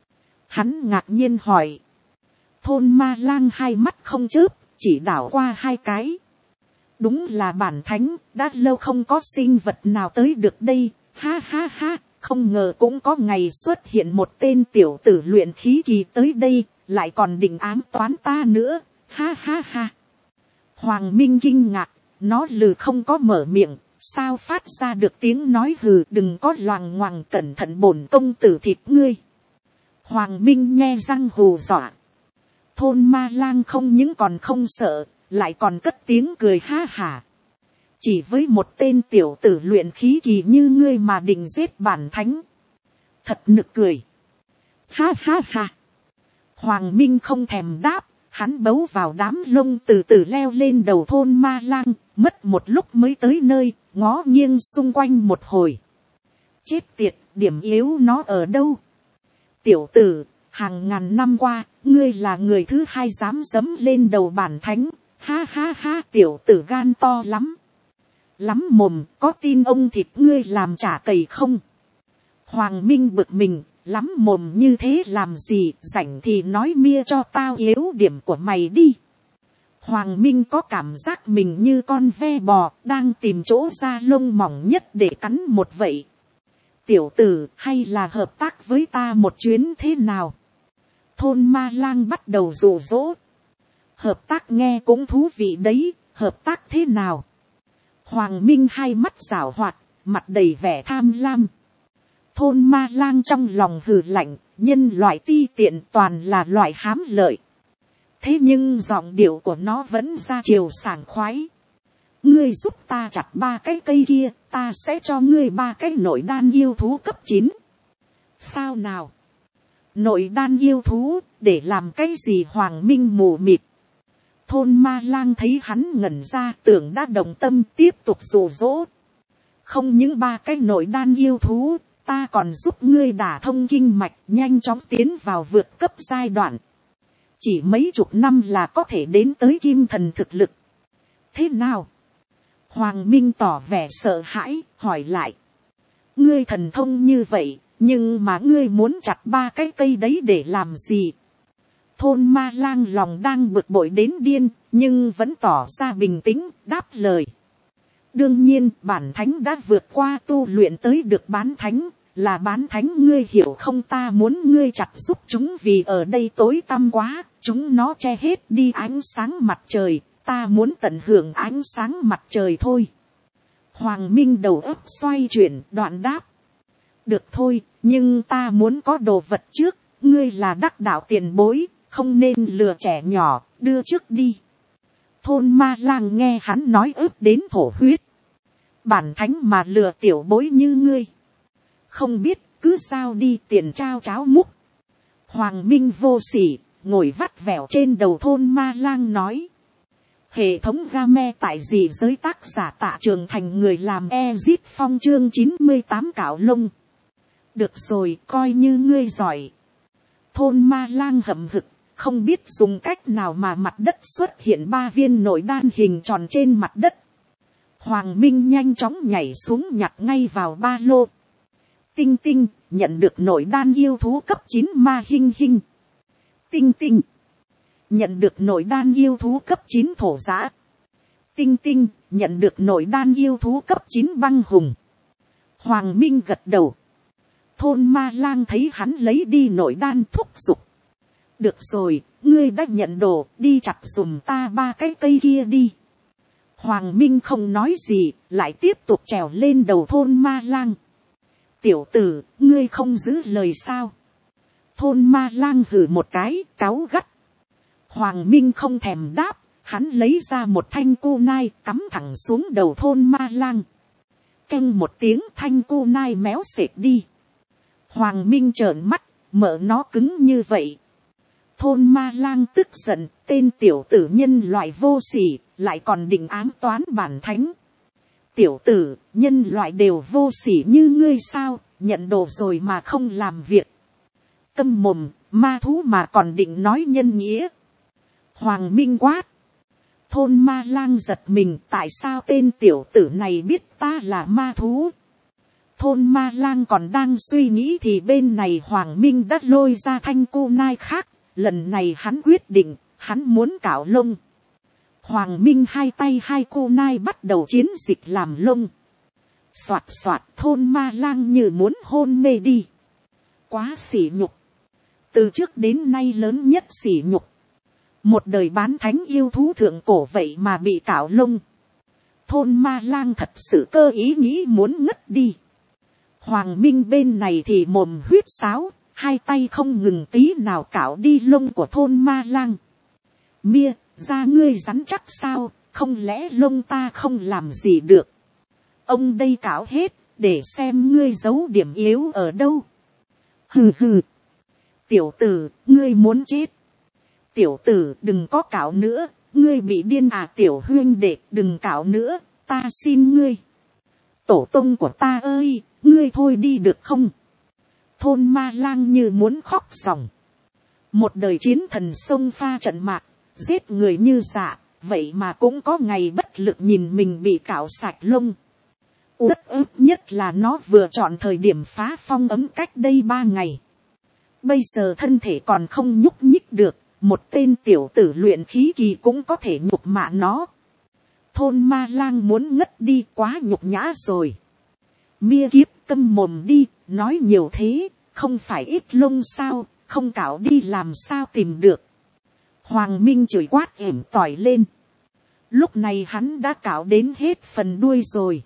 Hắn ngạc nhiên hỏi. Thôn ma lang hai mắt không chớp, chỉ đảo qua hai cái. Đúng là bản thánh, đã lâu không có sinh vật nào tới được đây, ha ha ha. Không ngờ cũng có ngày xuất hiện một tên tiểu tử luyện khí kỳ tới đây, lại còn định ám toán ta nữa, ha ha ha. Hoàng Minh kinh ngạc, nó lừ không có mở miệng, sao phát ra được tiếng nói hừ, đừng có loằng ngoằng, cẩn thận bổn công tử thịt ngươi. Hoàng Minh nhe răng hù dọa. Thôn ma lang không những còn không sợ, lại còn cất tiếng cười ha hả. Chỉ với một tên tiểu tử luyện khí kỳ như ngươi mà định giết bản thánh. Thật nực cười. Ha ha ha. Hoàng Minh không thèm đáp, hắn bấu vào đám lông từ từ leo lên đầu thôn ma lang, mất một lúc mới tới nơi, ngó nghiêng xung quanh một hồi. Chết tiệt, điểm yếu nó ở đâu? Tiểu tử, hàng ngàn năm qua, ngươi là người thứ hai dám dẫm lên đầu bản thánh. Ha ha ha, tiểu tử gan to lắm. Lắm mồm, có tin ông thịt ngươi làm chả cầy không? Hoàng Minh bực mình, lắm mồm như thế làm gì, rảnh thì nói mia cho tao yếu điểm của mày đi. Hoàng Minh có cảm giác mình như con ve bò, đang tìm chỗ da lông mỏng nhất để cắn một vậy. Tiểu tử, hay là hợp tác với ta một chuyến thế nào? Thôn ma lang bắt đầu dụ dỗ. Hợp tác nghe cũng thú vị đấy, hợp tác thế nào? Hoàng Minh hai mắt giảo hoạt, mặt đầy vẻ tham lam. Thôn ma lang trong lòng hừ lạnh, nhân loại ti tiện toàn là loại hám lợi. thế nhưng giọng điệu của nó vẫn ra chiều sảng khoái. Ngươi giúp ta chặt 3 cái cây kia, ta sẽ cho ngươi 3 cái nội đan yêu thú cấp 9. Sao nào? Nội đan yêu thú, để làm cái gì? Hoàng Minh mù mịt. Thôn ma lang thấy hắn ngẩn ra, tưởng đã đồng tâm, tiếp tục dụ dỗ. Không những 3 cái nội đan yêu thú, ta còn giúp ngươi đả thông kinh mạch, nhanh chóng tiến vào vượt cấp giai đoạn. Chỉ mấy chục năm là có thể đến tới kim thần thực lực. Thế nào? Hoàng Minh tỏ vẻ sợ hãi, hỏi lại. Ngươi thần thông như vậy, nhưng mà ngươi muốn chặt 3 cái cây đấy để làm gì? Thôn ma lang lòng đang bực bội đến điên, nhưng vẫn tỏ ra bình tĩnh, đáp lời. Đương nhiên, bản thánh đã vượt qua tu luyện tới được bán thánh, là bán thánh, ngươi hiểu không? Ta muốn ngươi chặt giúp chúng vì ở đây tối tăm quá, chúng nó che hết đi ánh sáng mặt trời, ta muốn tận hưởng ánh sáng mặt trời thôi. Hoàng Minh đầu óc xoay chuyển, đoạn đáp. Được thôi, nhưng ta muốn có đồ vật trước, ngươi là đắc đạo tiền bối, không nên lừa trẻ nhỏ, đưa trước đi. Thôn ma lang nghe hắn nói ướp đến thổ huyết. Bản thánh mà lừa tiểu bối như ngươi. Không biết, cứ sao đi, tiền trao cháo múc. Hoàng Minh vô sỉ, ngồi vắt vẻo trên đầu thôn ma lang nói. Hệ thống game tại dị giới, tác giả Tạ Trường Thành, người làm Ezit Phong, chương 98 cạo lông. Được rồi, coi như ngươi giỏi. Thôn ma lang hậm hực, không biết dùng cách nào mà mặt đất xuất hiện 3 viên nội đan hình tròn trên mặt đất. Hoàng Minh nhanh chóng nhảy xuống nhặt ngay vào ba lô. Tinh tinh, nhận được nội đan yêu thú cấp 9 ma hinh hinh. Tinh tinh, nhận được nội đan yêu thú cấp 9 thổ dã. Tinh tinh, nhận được nội đan yêu thú cấp 9 băng hùng. Hoàng Minh gật đầu. Thôn ma lang thấy hắn lấy đi nội đan, thúc giục. Được rồi, ngươi đã nhận đồ, đi chặt giùm ta 3 cái cây kia đi. Hoàng Minh không nói gì, lại tiếp tục trèo lên đầu thôn ma lang. Tiểu tử, ngươi không giữ lời sao? Thôn ma lang hử một cái, cáu gắt. Hoàng Minh không thèm đáp, hắn lấy ra một thanh cu nai, cắm thẳng xuống đầu thôn ma lang. Keng một tiếng, thanh cu nai méo xệt đi. Hoàng Minh trợn mắt, mở nó cứng như vậy. Thôn ma lang tức giận, tên tiểu tử nhân loại vô sỉ, lại còn định ám toán bản thánh. Tiểu tử, nhân loại đều vô sỉ như ngươi sao, nhận đồ rồi mà không làm việc. Câm mồm, ma thú mà còn định nói nhân nghĩa. Hoàng Minh quát. Thôn ma lang giật mình, tại sao tên tiểu tử này biết ta là ma thú? Thôn ma lang còn đang suy nghĩ thì bên này Hoàng Minh đã lôi ra thanh cu nai khác. Lần này hắn quyết định, hắn muốn cạo lông. Hoàng Minh hai tay hai cu nai bắt đầu chiến dịch làm lông. Soạt soạt, thôn ma lang như muốn hôn mê đi. Quá sỉ nhục. Từ trước đến nay lớn nhất sỉ nhục. Một đời bán thánh yêu thú thượng cổ vậy mà bị cạo lông. Thôn ma lang thật sự cơ ý nghĩ muốn ngất đi. Hoàng Minh bên này thì mồm huyết sáo, hai tay không ngừng tí nào cạo đi lông của thôn ma lang. Mia, da ngươi rắn chắc sao, không lẽ lông ta không làm gì được. Ông đây cạo hết, để xem ngươi giấu điểm yếu ở đâu. Hừ hừ. Tiểu tử, ngươi muốn chết. Tiểu tử, đừng có cạo nữa, ngươi bị điên à? Tiểu huynh đệ, đừng cạo nữa, ta xin ngươi. Tổ tông của ta ơi, ngươi thôi đi được không? Thôn ma lang như muốn khóc ròng. Một đời chiến thần sông pha trận mạc, giết người như dạ, vậy mà cũng có ngày bất lực nhìn mình bị cạo sạch lông. Uất ức nhất là nó vừa chọn thời điểm phá phong ấm cách đây 3 ngày. Bây giờ thân thể còn không nhúc nhích được, một tên tiểu tử luyện khí kỳ cũng có thể nhục mạ nó. Thôn ma lang muốn ngất đi, quá nhục nhã rồi. Mia kiếp, câm mồm đi, nói nhiều thế, không phải ít lông sao, không cạo đi làm sao tìm được. Hoàng Minh chửi quát ỉm tỏi lên. Lúc này hắn đã cạo đến hết phần đuôi rồi.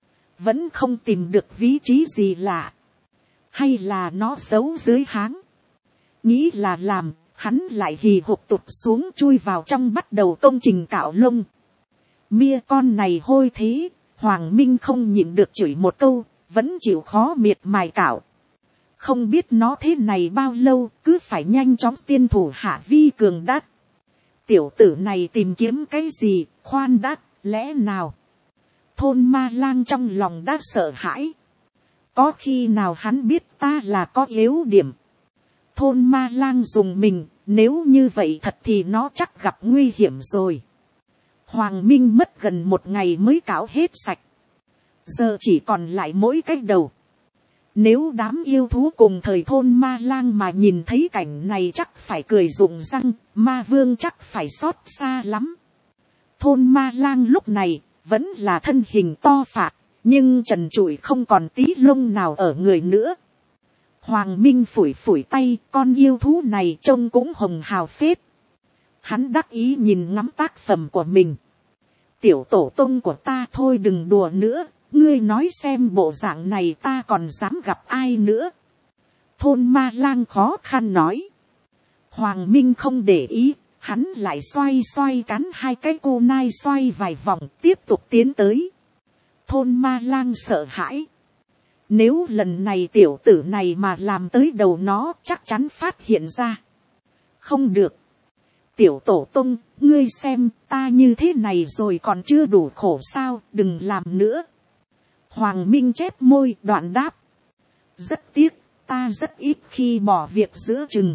Vẫn không tìm được vị trí gì lạ. Hay là nó giấu dưới háng. Nghĩ là làm, hắn lại hì hục tụt xuống chui vào trong bắt đầu công trình cạo lông. Mia con này hôi thế, Hoàng Minh không nhịn được chửi một câu, vẫn chịu khó miệt mài cạo. Không biết nó thế này bao lâu, cứ phải nhanh chóng tiên thủ hạ vi cường đắc. Tiểu tử này tìm kiếm cái gì, khoan đã, lẽ nào? Thôn Ma Lang trong lòng đã sợ hãi. Có khi nào hắn biết ta là có yếu điểm? Thôn Ma Lang dùng mình, nếu như vậy thật thì nó chắc gặp nguy hiểm rồi. Hoàng Minh mất gần một ngày mới cạo hết sạch. Giờ chỉ còn lại mỗi cái đầu. Nếu đám yêu thú cùng thời thôn Ma Lang mà nhìn thấy cảnh này chắc phải cười rụng răng, Ma Vương chắc phải xót xa lắm. Thôn Ma Lang lúc này vẫn là thân hình to phạt, nhưng trần trụi không còn tí lông nào ở người nữa. Hoàng Minh phủi phủi tay, con yêu thú này trông cũng hồng hào phết. Hắn đắc ý nhìn ngắm tác phẩm của mình. Tiểu tổ tông của ta thôi đừng đùa nữa, ngươi nói xem bộ dạng này ta còn dám gặp ai nữa. Thôn Ma Lang khó khăn nói. Hoàng Minh không để ý, hắn lại xoay xoay cắn hai cái cô nai xoay vài vòng tiếp tục tiến tới. Thôn Ma Lang sợ hãi. Nếu lần này tiểu tử này mà làm tới đầu nó chắc chắn phát hiện ra. Không được. Tiểu tổ tông, ngươi xem ta như thế này rồi còn chưa đủ khổ sao, đừng làm nữa. Hoàng Minh chép môi đoạn đáp. Rất tiếc, ta rất ít khi bỏ việc giữa chừng.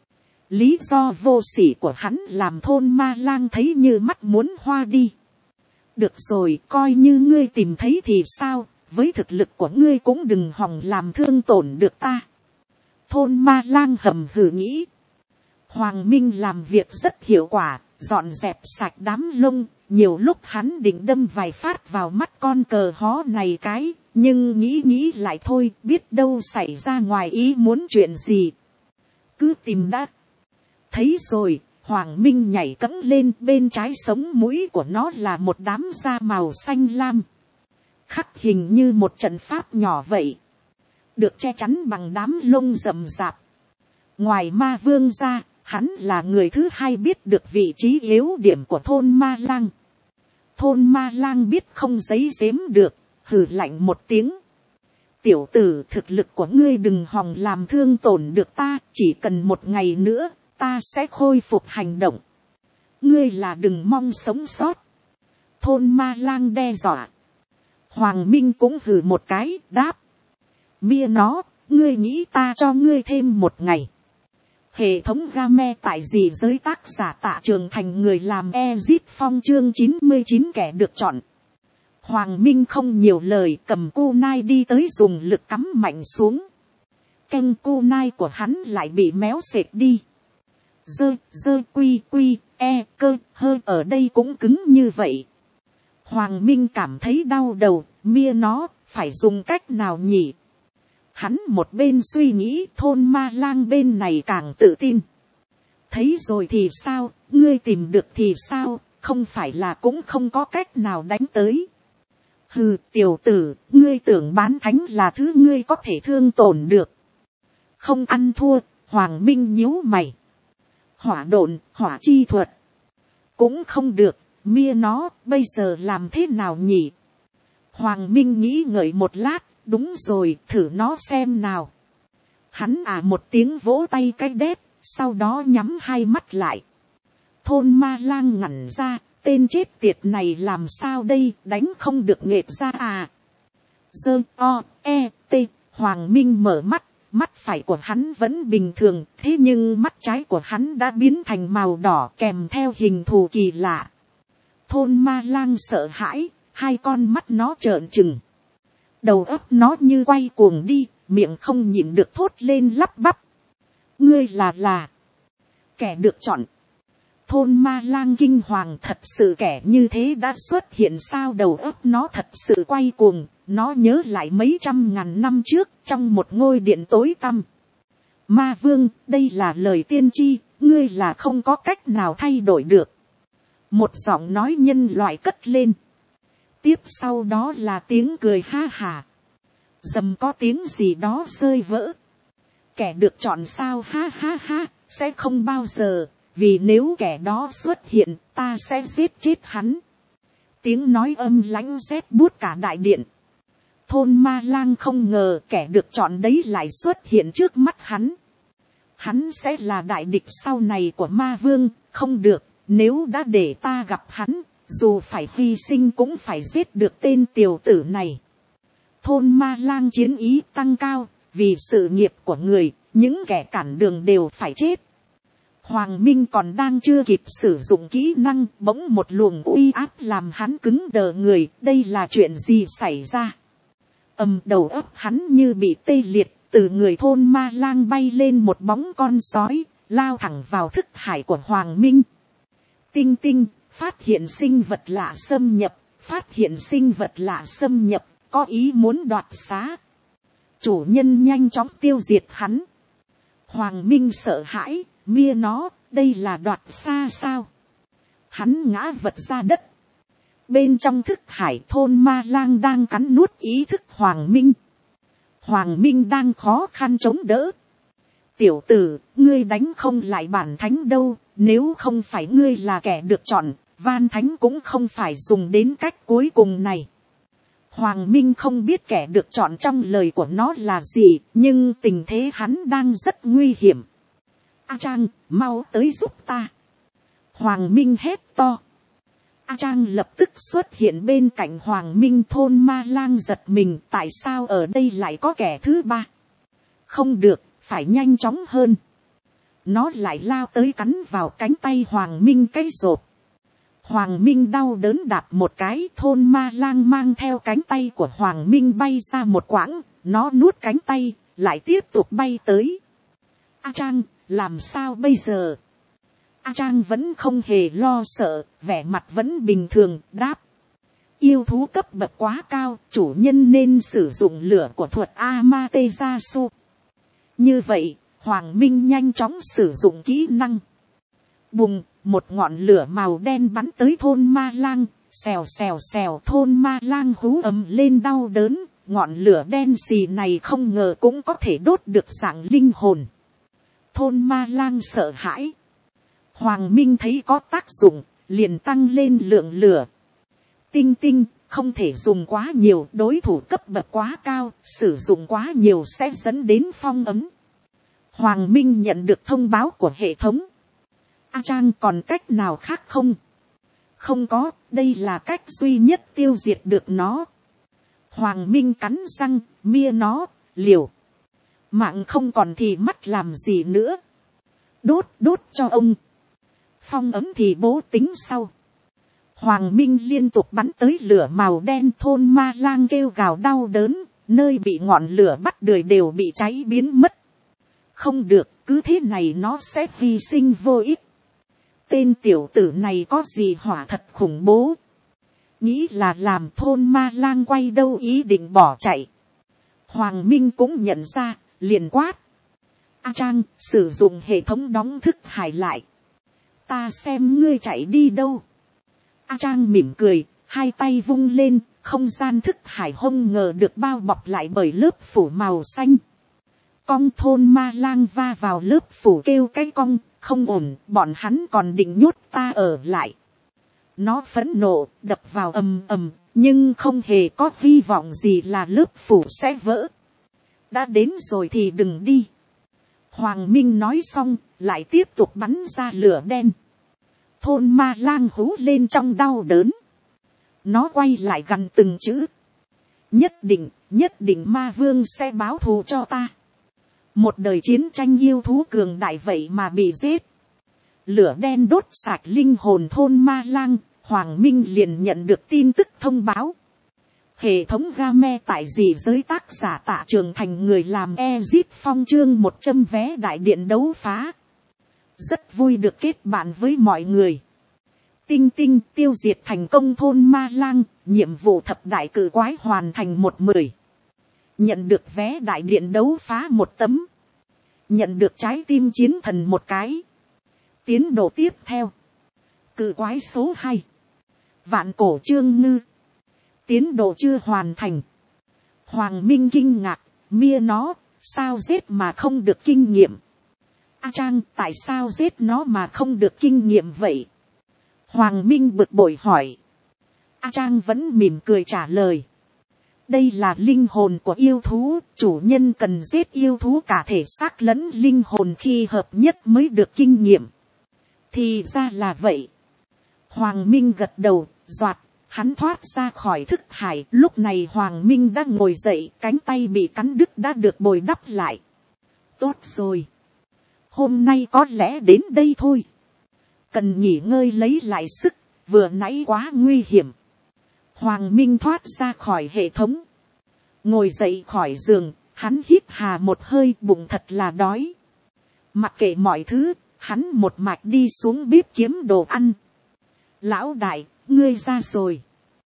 Lý do vô sỉ của hắn làm thôn Ma Lang thấy như mắt muốn hoa đi. Được rồi, coi như ngươi tìm thấy thì sao, với thực lực của ngươi cũng đừng hòng làm thương tổn được ta. Thôn Ma Lang hầm hừ nghĩ. Hoàng Minh làm việc rất hiệu quả, dọn dẹp sạch đám lông, nhiều lúc hắn định đâm vài phát vào mắt con cờ hó này cái, nhưng nghĩ lại thôi, biết đâu xảy ra ngoài ý muốn chuyện gì. Cứ tìm đã. Thấy rồi, Hoàng Minh nhảy cẫng lên, bên trái sống mũi của nó là một đám da màu xanh lam. Khắc hình như một trận pháp nhỏ vậy. Được che chắn bằng đám lông rậm rạp. Ngoài Ma Vương ra, hắn là người thứ hai biết được vị trí yếu điểm của thôn Ma Lang. Thôn Ma Lang biết không giấu giếm được, hừ lạnh một tiếng. Tiểu tử, thực lực của ngươi đừng hòng làm thương tổn được ta, chỉ cần một ngày nữa, ta sẽ khôi phục hành động. Ngươi là đừng mong sống sót. Thôn Ma Lang đe dọa. Hoàng Minh cũng hừ một cái, đáp. Mia nó, ngươi nghĩ ta cho ngươi thêm một ngày. Hệ thống game tại gì giới tác giả Tạ Trường Thành, người làm Ezit Phong chương 99 kẻ được chọn. Hoàng Minh không nhiều lời, cầm cô nai đi tới dùng lực cắm mạnh xuống. Canh cô nai của hắn lại bị méo xệt đi. Dơ quy cơ hơi ở đây cũng cứng như vậy. Hoàng Minh cảm thấy đau đầu, Mia nó, phải dùng cách nào nhỉ? Hắn một bên suy nghĩ, thôn Ma Lang bên này càng tự tin. Thấy rồi thì sao, ngươi tìm được thì sao, không phải là cũng không có cách nào đánh tới. Hừ, tiểu tử, ngươi tưởng bán thánh là thứ ngươi có thể thương tổn được. Không ăn thua, Hoàng Minh nhíu mày. Hỏa độn, hỏa chi thuật. Cũng không được, Mia nó, bây giờ làm thế nào nhỉ? Hoàng Minh nghĩ ngợi một lát, đúng rồi, thử nó xem nào. Hắn một tiếng vỗ tay cái đét, sau đó nhắm hai mắt lại. Thôn Ma Lang ngẩn ra, tên chết tiệt này làm sao đây, đánh không được nghệt ra à. Hoàng Minh mở mắt, mắt phải của hắn vẫn bình thường, thế nhưng mắt trái của hắn đã biến thành màu đỏ kèm theo hình thù kỳ lạ. Thôn Ma Lang sợ hãi, hai con mắt nó trợn trừng. Đầu óc nó như quay cuồng đi, miệng không nhịn được thốt lên lắp bắp. Ngươi là kẻ được chọn. Thôn Ma Lang kinh hoàng, thật sự kẻ như thế đã xuất hiện sao? Đầu óc nó thật sự quay cuồng, nó nhớ lại mấy trăm ngàn năm trước trong một ngôi điện tối tăm. Ma Vương, đây là lời tiên tri, ngươi là không có cách nào thay đổi được. Một giọng nói nhân loại cất lên. Tiếp sau đó là tiếng cười ha hà. Dầm có tiếng gì đó rơi vỡ. Kẻ được chọn sao, ha ha ha, sẽ không bao giờ, vì nếu kẻ đó xuất hiện, ta sẽ giết chết hắn. Tiếng nói âm lãnh rét buốt cả đại điện. Thôn ma lang không ngờ kẻ được chọn đấy lại xuất hiện trước mắt hắn. Hắn sẽ là đại địch sau này của ma vương, không được, nếu đã để ta gặp hắn, dù phải hy sinh cũng phải giết được tên tiểu tử này. Thôn ma lang chiến ý tăng cao, vì sự nghiệp của người, những kẻ cản đường đều phải chết. Hoàng Minh còn đang chưa kịp sử dụng kỹ năng, bỗng một luồng uy áp làm hắn cứng đờ người, đây là chuyện gì xảy ra? Đầu óc hắn như bị tê liệt, từ người thôn ma lang bay lên một bóng con sói, lao thẳng vào thức hải của Hoàng Minh. Tinh tinh, phát hiện sinh vật lạ xâm nhập, phát hiện sinh vật lạ xâm nhập, có ý muốn đoạt xá. Chủ nhân nhanh chóng tiêu diệt hắn. Hoàng Minh sợ hãi, mia nó, đây là đoạt xa sao? Hắn ngã vật ra đất. Bên trong thức hải thôn ma lang đang cắn nuốt ý thức Hoàng Minh. Hoàng Minh đang khó khăn chống đỡ. Tiểu tử, ngươi đánh không lại bản thánh đâu, nếu không phải ngươi là kẻ được chọn, van thánh cũng không phải dùng đến cách cuối cùng này. Hoàng Minh không biết kẻ được chọn trong lời của nó là gì, nhưng tình thế hắn đang rất nguy hiểm. A Trang, mau tới giúp ta. Hoàng Minh hét to. A Trang lập tức xuất hiện bên cạnh Hoàng Minh. Thôn ma lang giật mình, tại sao ở đây lại có kẻ thứ ba? Không được, phải nhanh chóng hơn. Nó lại lao tới cắn vào cánh tay Hoàng Minh cái rộp. Hoàng Minh đau đớn đạp một cái, thôn ma lang mang theo cánh tay của Hoàng Minh bay ra một quãng, nó nuốt cánh tay, lại tiếp tục bay tới. A Trang, làm sao bây giờ? A Trang vẫn không hề lo sợ, vẻ mặt vẫn bình thường, đáp. Yêu thú cấp bậc quá cao, chủ nhân nên sử dụng lửa của thuật Amaterasu. Như vậy, Hoàng Minh nhanh chóng sử dụng kỹ năng. Bùng, một ngọn lửa màu đen bắn tới thôn ma lang, xèo xèo xèo, thôn ma lang hú ầm lên đau đớn, ngọn lửa đen xì này không ngờ cũng có thể đốt được dạng linh hồn. Thôn ma lang sợ hãi. Hoàng Minh thấy có tác dụng, liền tăng lên lượng lửa. Tinh tinh, không thể dùng quá nhiều, đối thủ cấp bậc quá cao, sử dụng quá nhiều sẽ dẫn đến phong ấm. Hoàng Minh nhận được thông báo của hệ thống. A Trang còn cách nào khác không? Không có, đây là cách duy nhất tiêu diệt được nó. Hoàng Minh cắn răng, mia nó, liều. Mạng không còn thì mắt làm gì nữa. Đốt cho ông. Phong ấm thì bố tính sau. Hoàng Minh liên tục bắn tới lửa màu đen. Thôn ma lang kêu gào đau đớn, nơi bị ngọn lửa bắt đời đều bị cháy biến mất. Không được, cứ thế này nó sẽ hy sinh vô ích. Tên tiểu tử này có gì hỏa thật khủng bố. Nghĩ là làm thôn ma lang quay đâu ý định bỏ chạy. Hoàng Minh cũng nhận ra, liền quát. A Trang, sử dụng hệ thống đóng thức hải lại. Ta xem ngươi chạy đi đâu. A Trang mỉm cười, hai tay vung lên, không gian thức hải không ngờ được bao bọc lại bởi lớp phủ màu xanh. Cong thôn ma lang va vào lớp phủ kêu cái cong, không ổn, bọn hắn còn định nhốt ta ở lại. Nó phẫn nộ, đập vào ầm ầm, nhưng không hề có hy vọng gì là lớp phủ sẽ vỡ. Đã đến rồi thì đừng đi. Hoàng Minh nói xong, lại tiếp tục bắn ra lửa đen. Thôn ma lang hú lên trong đau đớn. Nó quay lại gần từng chữ. Nhất định ma vương sẽ báo thù cho ta. Một đời chiến tranh yêu thú cường đại vậy mà bị giết. Lửa đen đốt sạch linh hồn thôn ma lang. Hoàng Minh liền nhận được tin tức thông báo. Hệ thống game tại dị giới tác giả Tạ Trường Thành người làm Ezit Phong chương 100 vé đại điện đấu phá. Rất vui được kết bạn với mọi người. Tinh tinh tiêu diệt thành công thôn ma lang. Nhiệm vụ thập đại cử quái hoàn thành 1/10. Nhận được vé đại điện đấu phá 1 tấm. Nhận được trái tim chiến thần 1 cái. Tiến độ tiếp theo. Cử quái số 2. Vạn cổ chương ngư. Tiến độ chưa hoàn thành. Hoàng Minh kinh ngạc, mia nó, sao giết mà không được kinh nghiệm. A Trang, tại sao giết nó mà không được kinh nghiệm vậy? Hoàng Minh bực bội hỏi. A Trang vẫn mỉm cười trả lời. Đây là linh hồn của yêu thú, chủ nhân cần giết yêu thú cả thể xác lẫn linh hồn khi hợp nhất mới được kinh nghiệm. Thì ra là vậy. Hoàng Minh gật đầu, doạt, hắn thoát ra khỏi thức hải. Lúc này Hoàng Minh đã ngồi dậy, cánh tay bị cắn đứt đã được bồi đắp lại. Tốt rồi. Hôm nay có lẽ đến đây thôi. Cần nghỉ ngơi lấy lại sức, vừa nãy quá nguy hiểm. Hoàng Minh thoát ra khỏi hệ thống. Ngồi dậy khỏi giường, hắn hít hà một hơi, bụng thật là đói. Mặc kệ mọi thứ, hắn một mạch đi xuống bếp kiếm đồ ăn. Lão đại, ngươi ra rồi.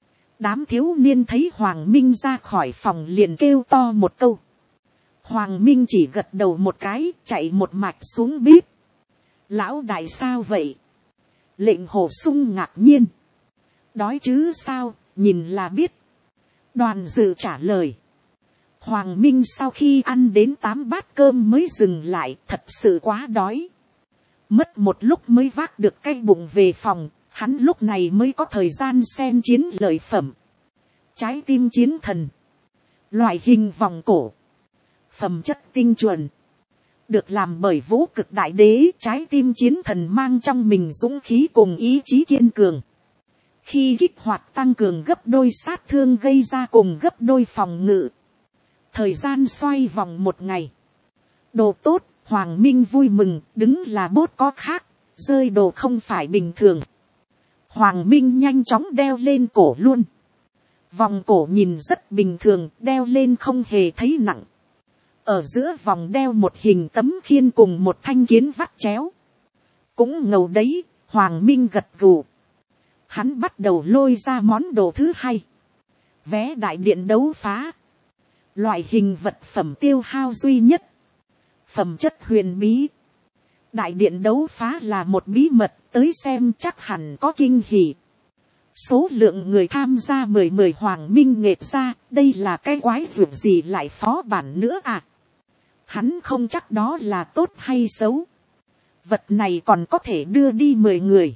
Đám thiếu niên thấy Hoàng Minh ra khỏi phòng liền kêu to một câu. Hoàng Minh chỉ gật đầu một cái, chạy một mạch xuống bếp. Lão đại sao vậy? Lệnh Hồ Sung ngạc nhiên. Đói chứ sao, nhìn là biết. Đoàn Dự trả lời. Hoàng Minh sau khi ăn đến 8 bát cơm mới dừng lại, thật sự quá đói. Mất một lúc mới vác được cái bụng về phòng, hắn lúc này mới có thời gian xem chiến lợi phẩm. Trái tim chiến thần. Loại hình vòng cổ. Phẩm chất tinh chuẩn. Được làm bởi Vũ Cực Đại Đế, trái tim chiến thần mang trong mình dũng khí cùng ý chí kiên cường. Khi kích hoạt tăng cường gấp đôi sát thương gây ra cùng gấp đôi phòng ngự. Thời gian xoay vòng một ngày. Đồ tốt, Hoàng Minh vui mừng, đứng là bốt có khác, rơi đồ không phải bình thường. Hoàng Minh nhanh chóng đeo lên cổ luôn. Vòng cổ nhìn rất bình thường, đeo lên không hề thấy nặng. Ở giữa vòng đeo một hình tấm khiên cùng một thanh kiếm vắt chéo. Cũng ngầu đấy, Hoàng Minh gật gù. Hắn bắt đầu lôi ra món đồ thứ hai. Vé đại điện đấu phá. Loại hình vật phẩm tiêu hao duy nhất. Phẩm chất huyền bí. Đại điện đấu phá là một bí mật, tới xem chắc hẳn có kinh hỉ. Số lượng người tham gia 10 Hoàng Minh nghệt ra, đây là cái quái dược gì lại phó bản nữa à? Hắn không chắc đó là tốt hay xấu. Vật này còn có thể đưa đi 10 người.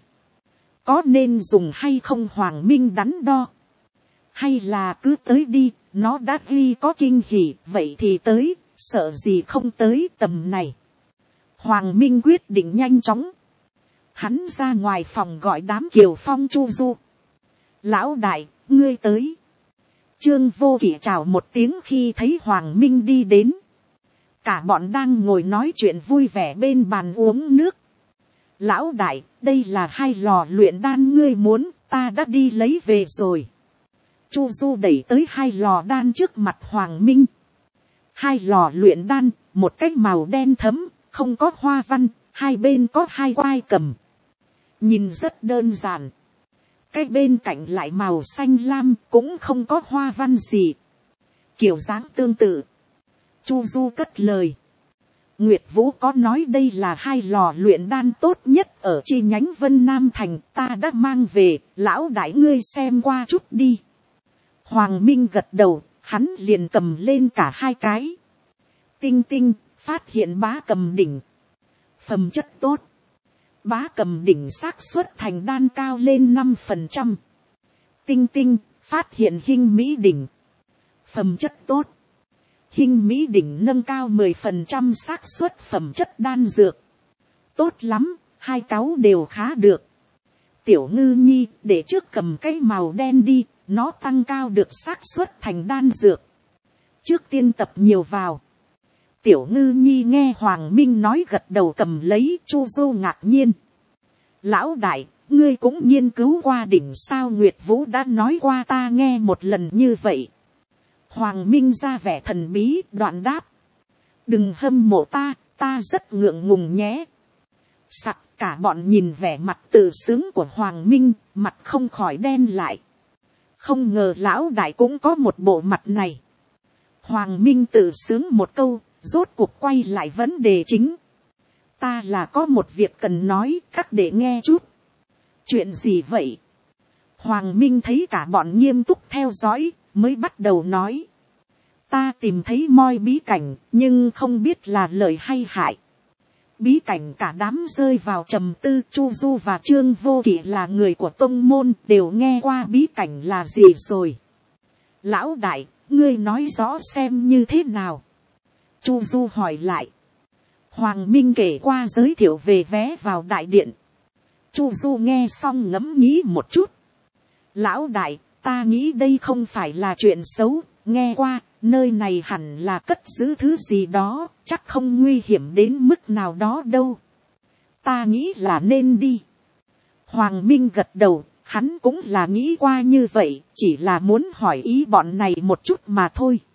Có nên dùng hay không Hoàng Minh đắn đo. Hay là cứ tới đi, nó đã ghi có kinh hỉ, vậy thì tới, sợ gì không tới tầm này. Hoàng Minh quyết định nhanh chóng. Hắn ra ngoài phòng gọi đám Kiều Phong Chu Du. Lão đại, ngươi tới. Trương Vô Kỵ chào một tiếng khi thấy Hoàng Minh đi đến. Cả bọn đang ngồi nói chuyện vui vẻ bên bàn uống nước. Lão đại, đây là 2 lò luyện đan ngươi muốn, ta đã đi lấy về rồi. Chu Du đẩy tới 2 lò đan trước mặt Hoàng Minh. 2 lò luyện đan, một cái màu đen thẫm, không có hoa văn, hai bên có 2 oai cầm. Nhìn rất đơn giản. Cái bên cạnh lại màu xanh lam, cũng không có hoa văn gì. Kiểu dáng tương tự. Chu Du cất lời. Nguyệt Vũ có nói đây là 2 lò luyện đan tốt nhất ở chi nhánh Vân Nam Thành, ta đã mang về, lão đại ngươi xem qua chút đi. Hoàng Minh gật đầu, hắn liền cầm lên cả 2 cái. Tinh tinh, phát hiện bá cầm đỉnh. Phẩm chất tốt. Bá cầm đỉnh xác suất thành đan cao lên 5%. Tinh tinh, phát hiện hinh mỹ đỉnh. Phẩm chất tốt. Hinh mỹ đỉnh nâng cao 10% xác suất phẩm chất đan dược. Tốt lắm, 2 cáu đều khá được. Tiểu Ngư Nhi, để trước cầm cái màu đen đi, nó tăng cao được xác suất thành đan dược. Trước tiên tập nhiều vào. Tiểu Ngư Nhi nghe Hoàng Minh nói gật đầu cầm lấy. Chu Du ngạc nhiên. Lão đại, ngươi cũng nghiên cứu qua đỉnh sao? Nguyệt Vũ đã nói qua ta nghe một lần như vậy. Hoàng Minh ra vẻ thần bí, đoạn đáp. Đừng hâm mộ ta, ta rất ngượng ngùng nhé. Sặc, cả bọn nhìn vẻ mặt tự sướng của Hoàng Minh, mặt không khỏi đen lại. Không ngờ lão đại cũng có một bộ mặt này. Hoàng Minh tự sướng một câu, rốt cuộc quay lại vấn đề chính. Ta là có một việc cần nói, các đệ nghe chút. Chuyện gì vậy? Hoàng Minh thấy cả bọn nghiêm túc theo dõi, mới bắt đầu nói. Ta tìm thấy moi bí cảnh, nhưng không biết là lợi hay hại. bí cảnh cả đám rơi vào trầm tư. Chu Du và Trương Vô Kỵ là người của tông môn, đều nghe qua bí cảnh là gì rồi. Lão đại, ngươi nói rõ xem như thế nào. Chu Du hỏi lại. Hoàng Minh kể qua giới thiệu về vé vào đại điện. Chu Du nghe xong ngẫm nghĩ một chút. Lão đại, ta nghĩ đây không phải là chuyện xấu, nghe qua, nơi này hẳn là cất giữ thứ gì đó, chắc không nguy hiểm đến mức nào đó đâu. Ta nghĩ là nên đi. Hoàng Minh gật đầu, hắn cũng là nghĩ qua như vậy, chỉ là muốn hỏi ý bọn này một chút mà thôi.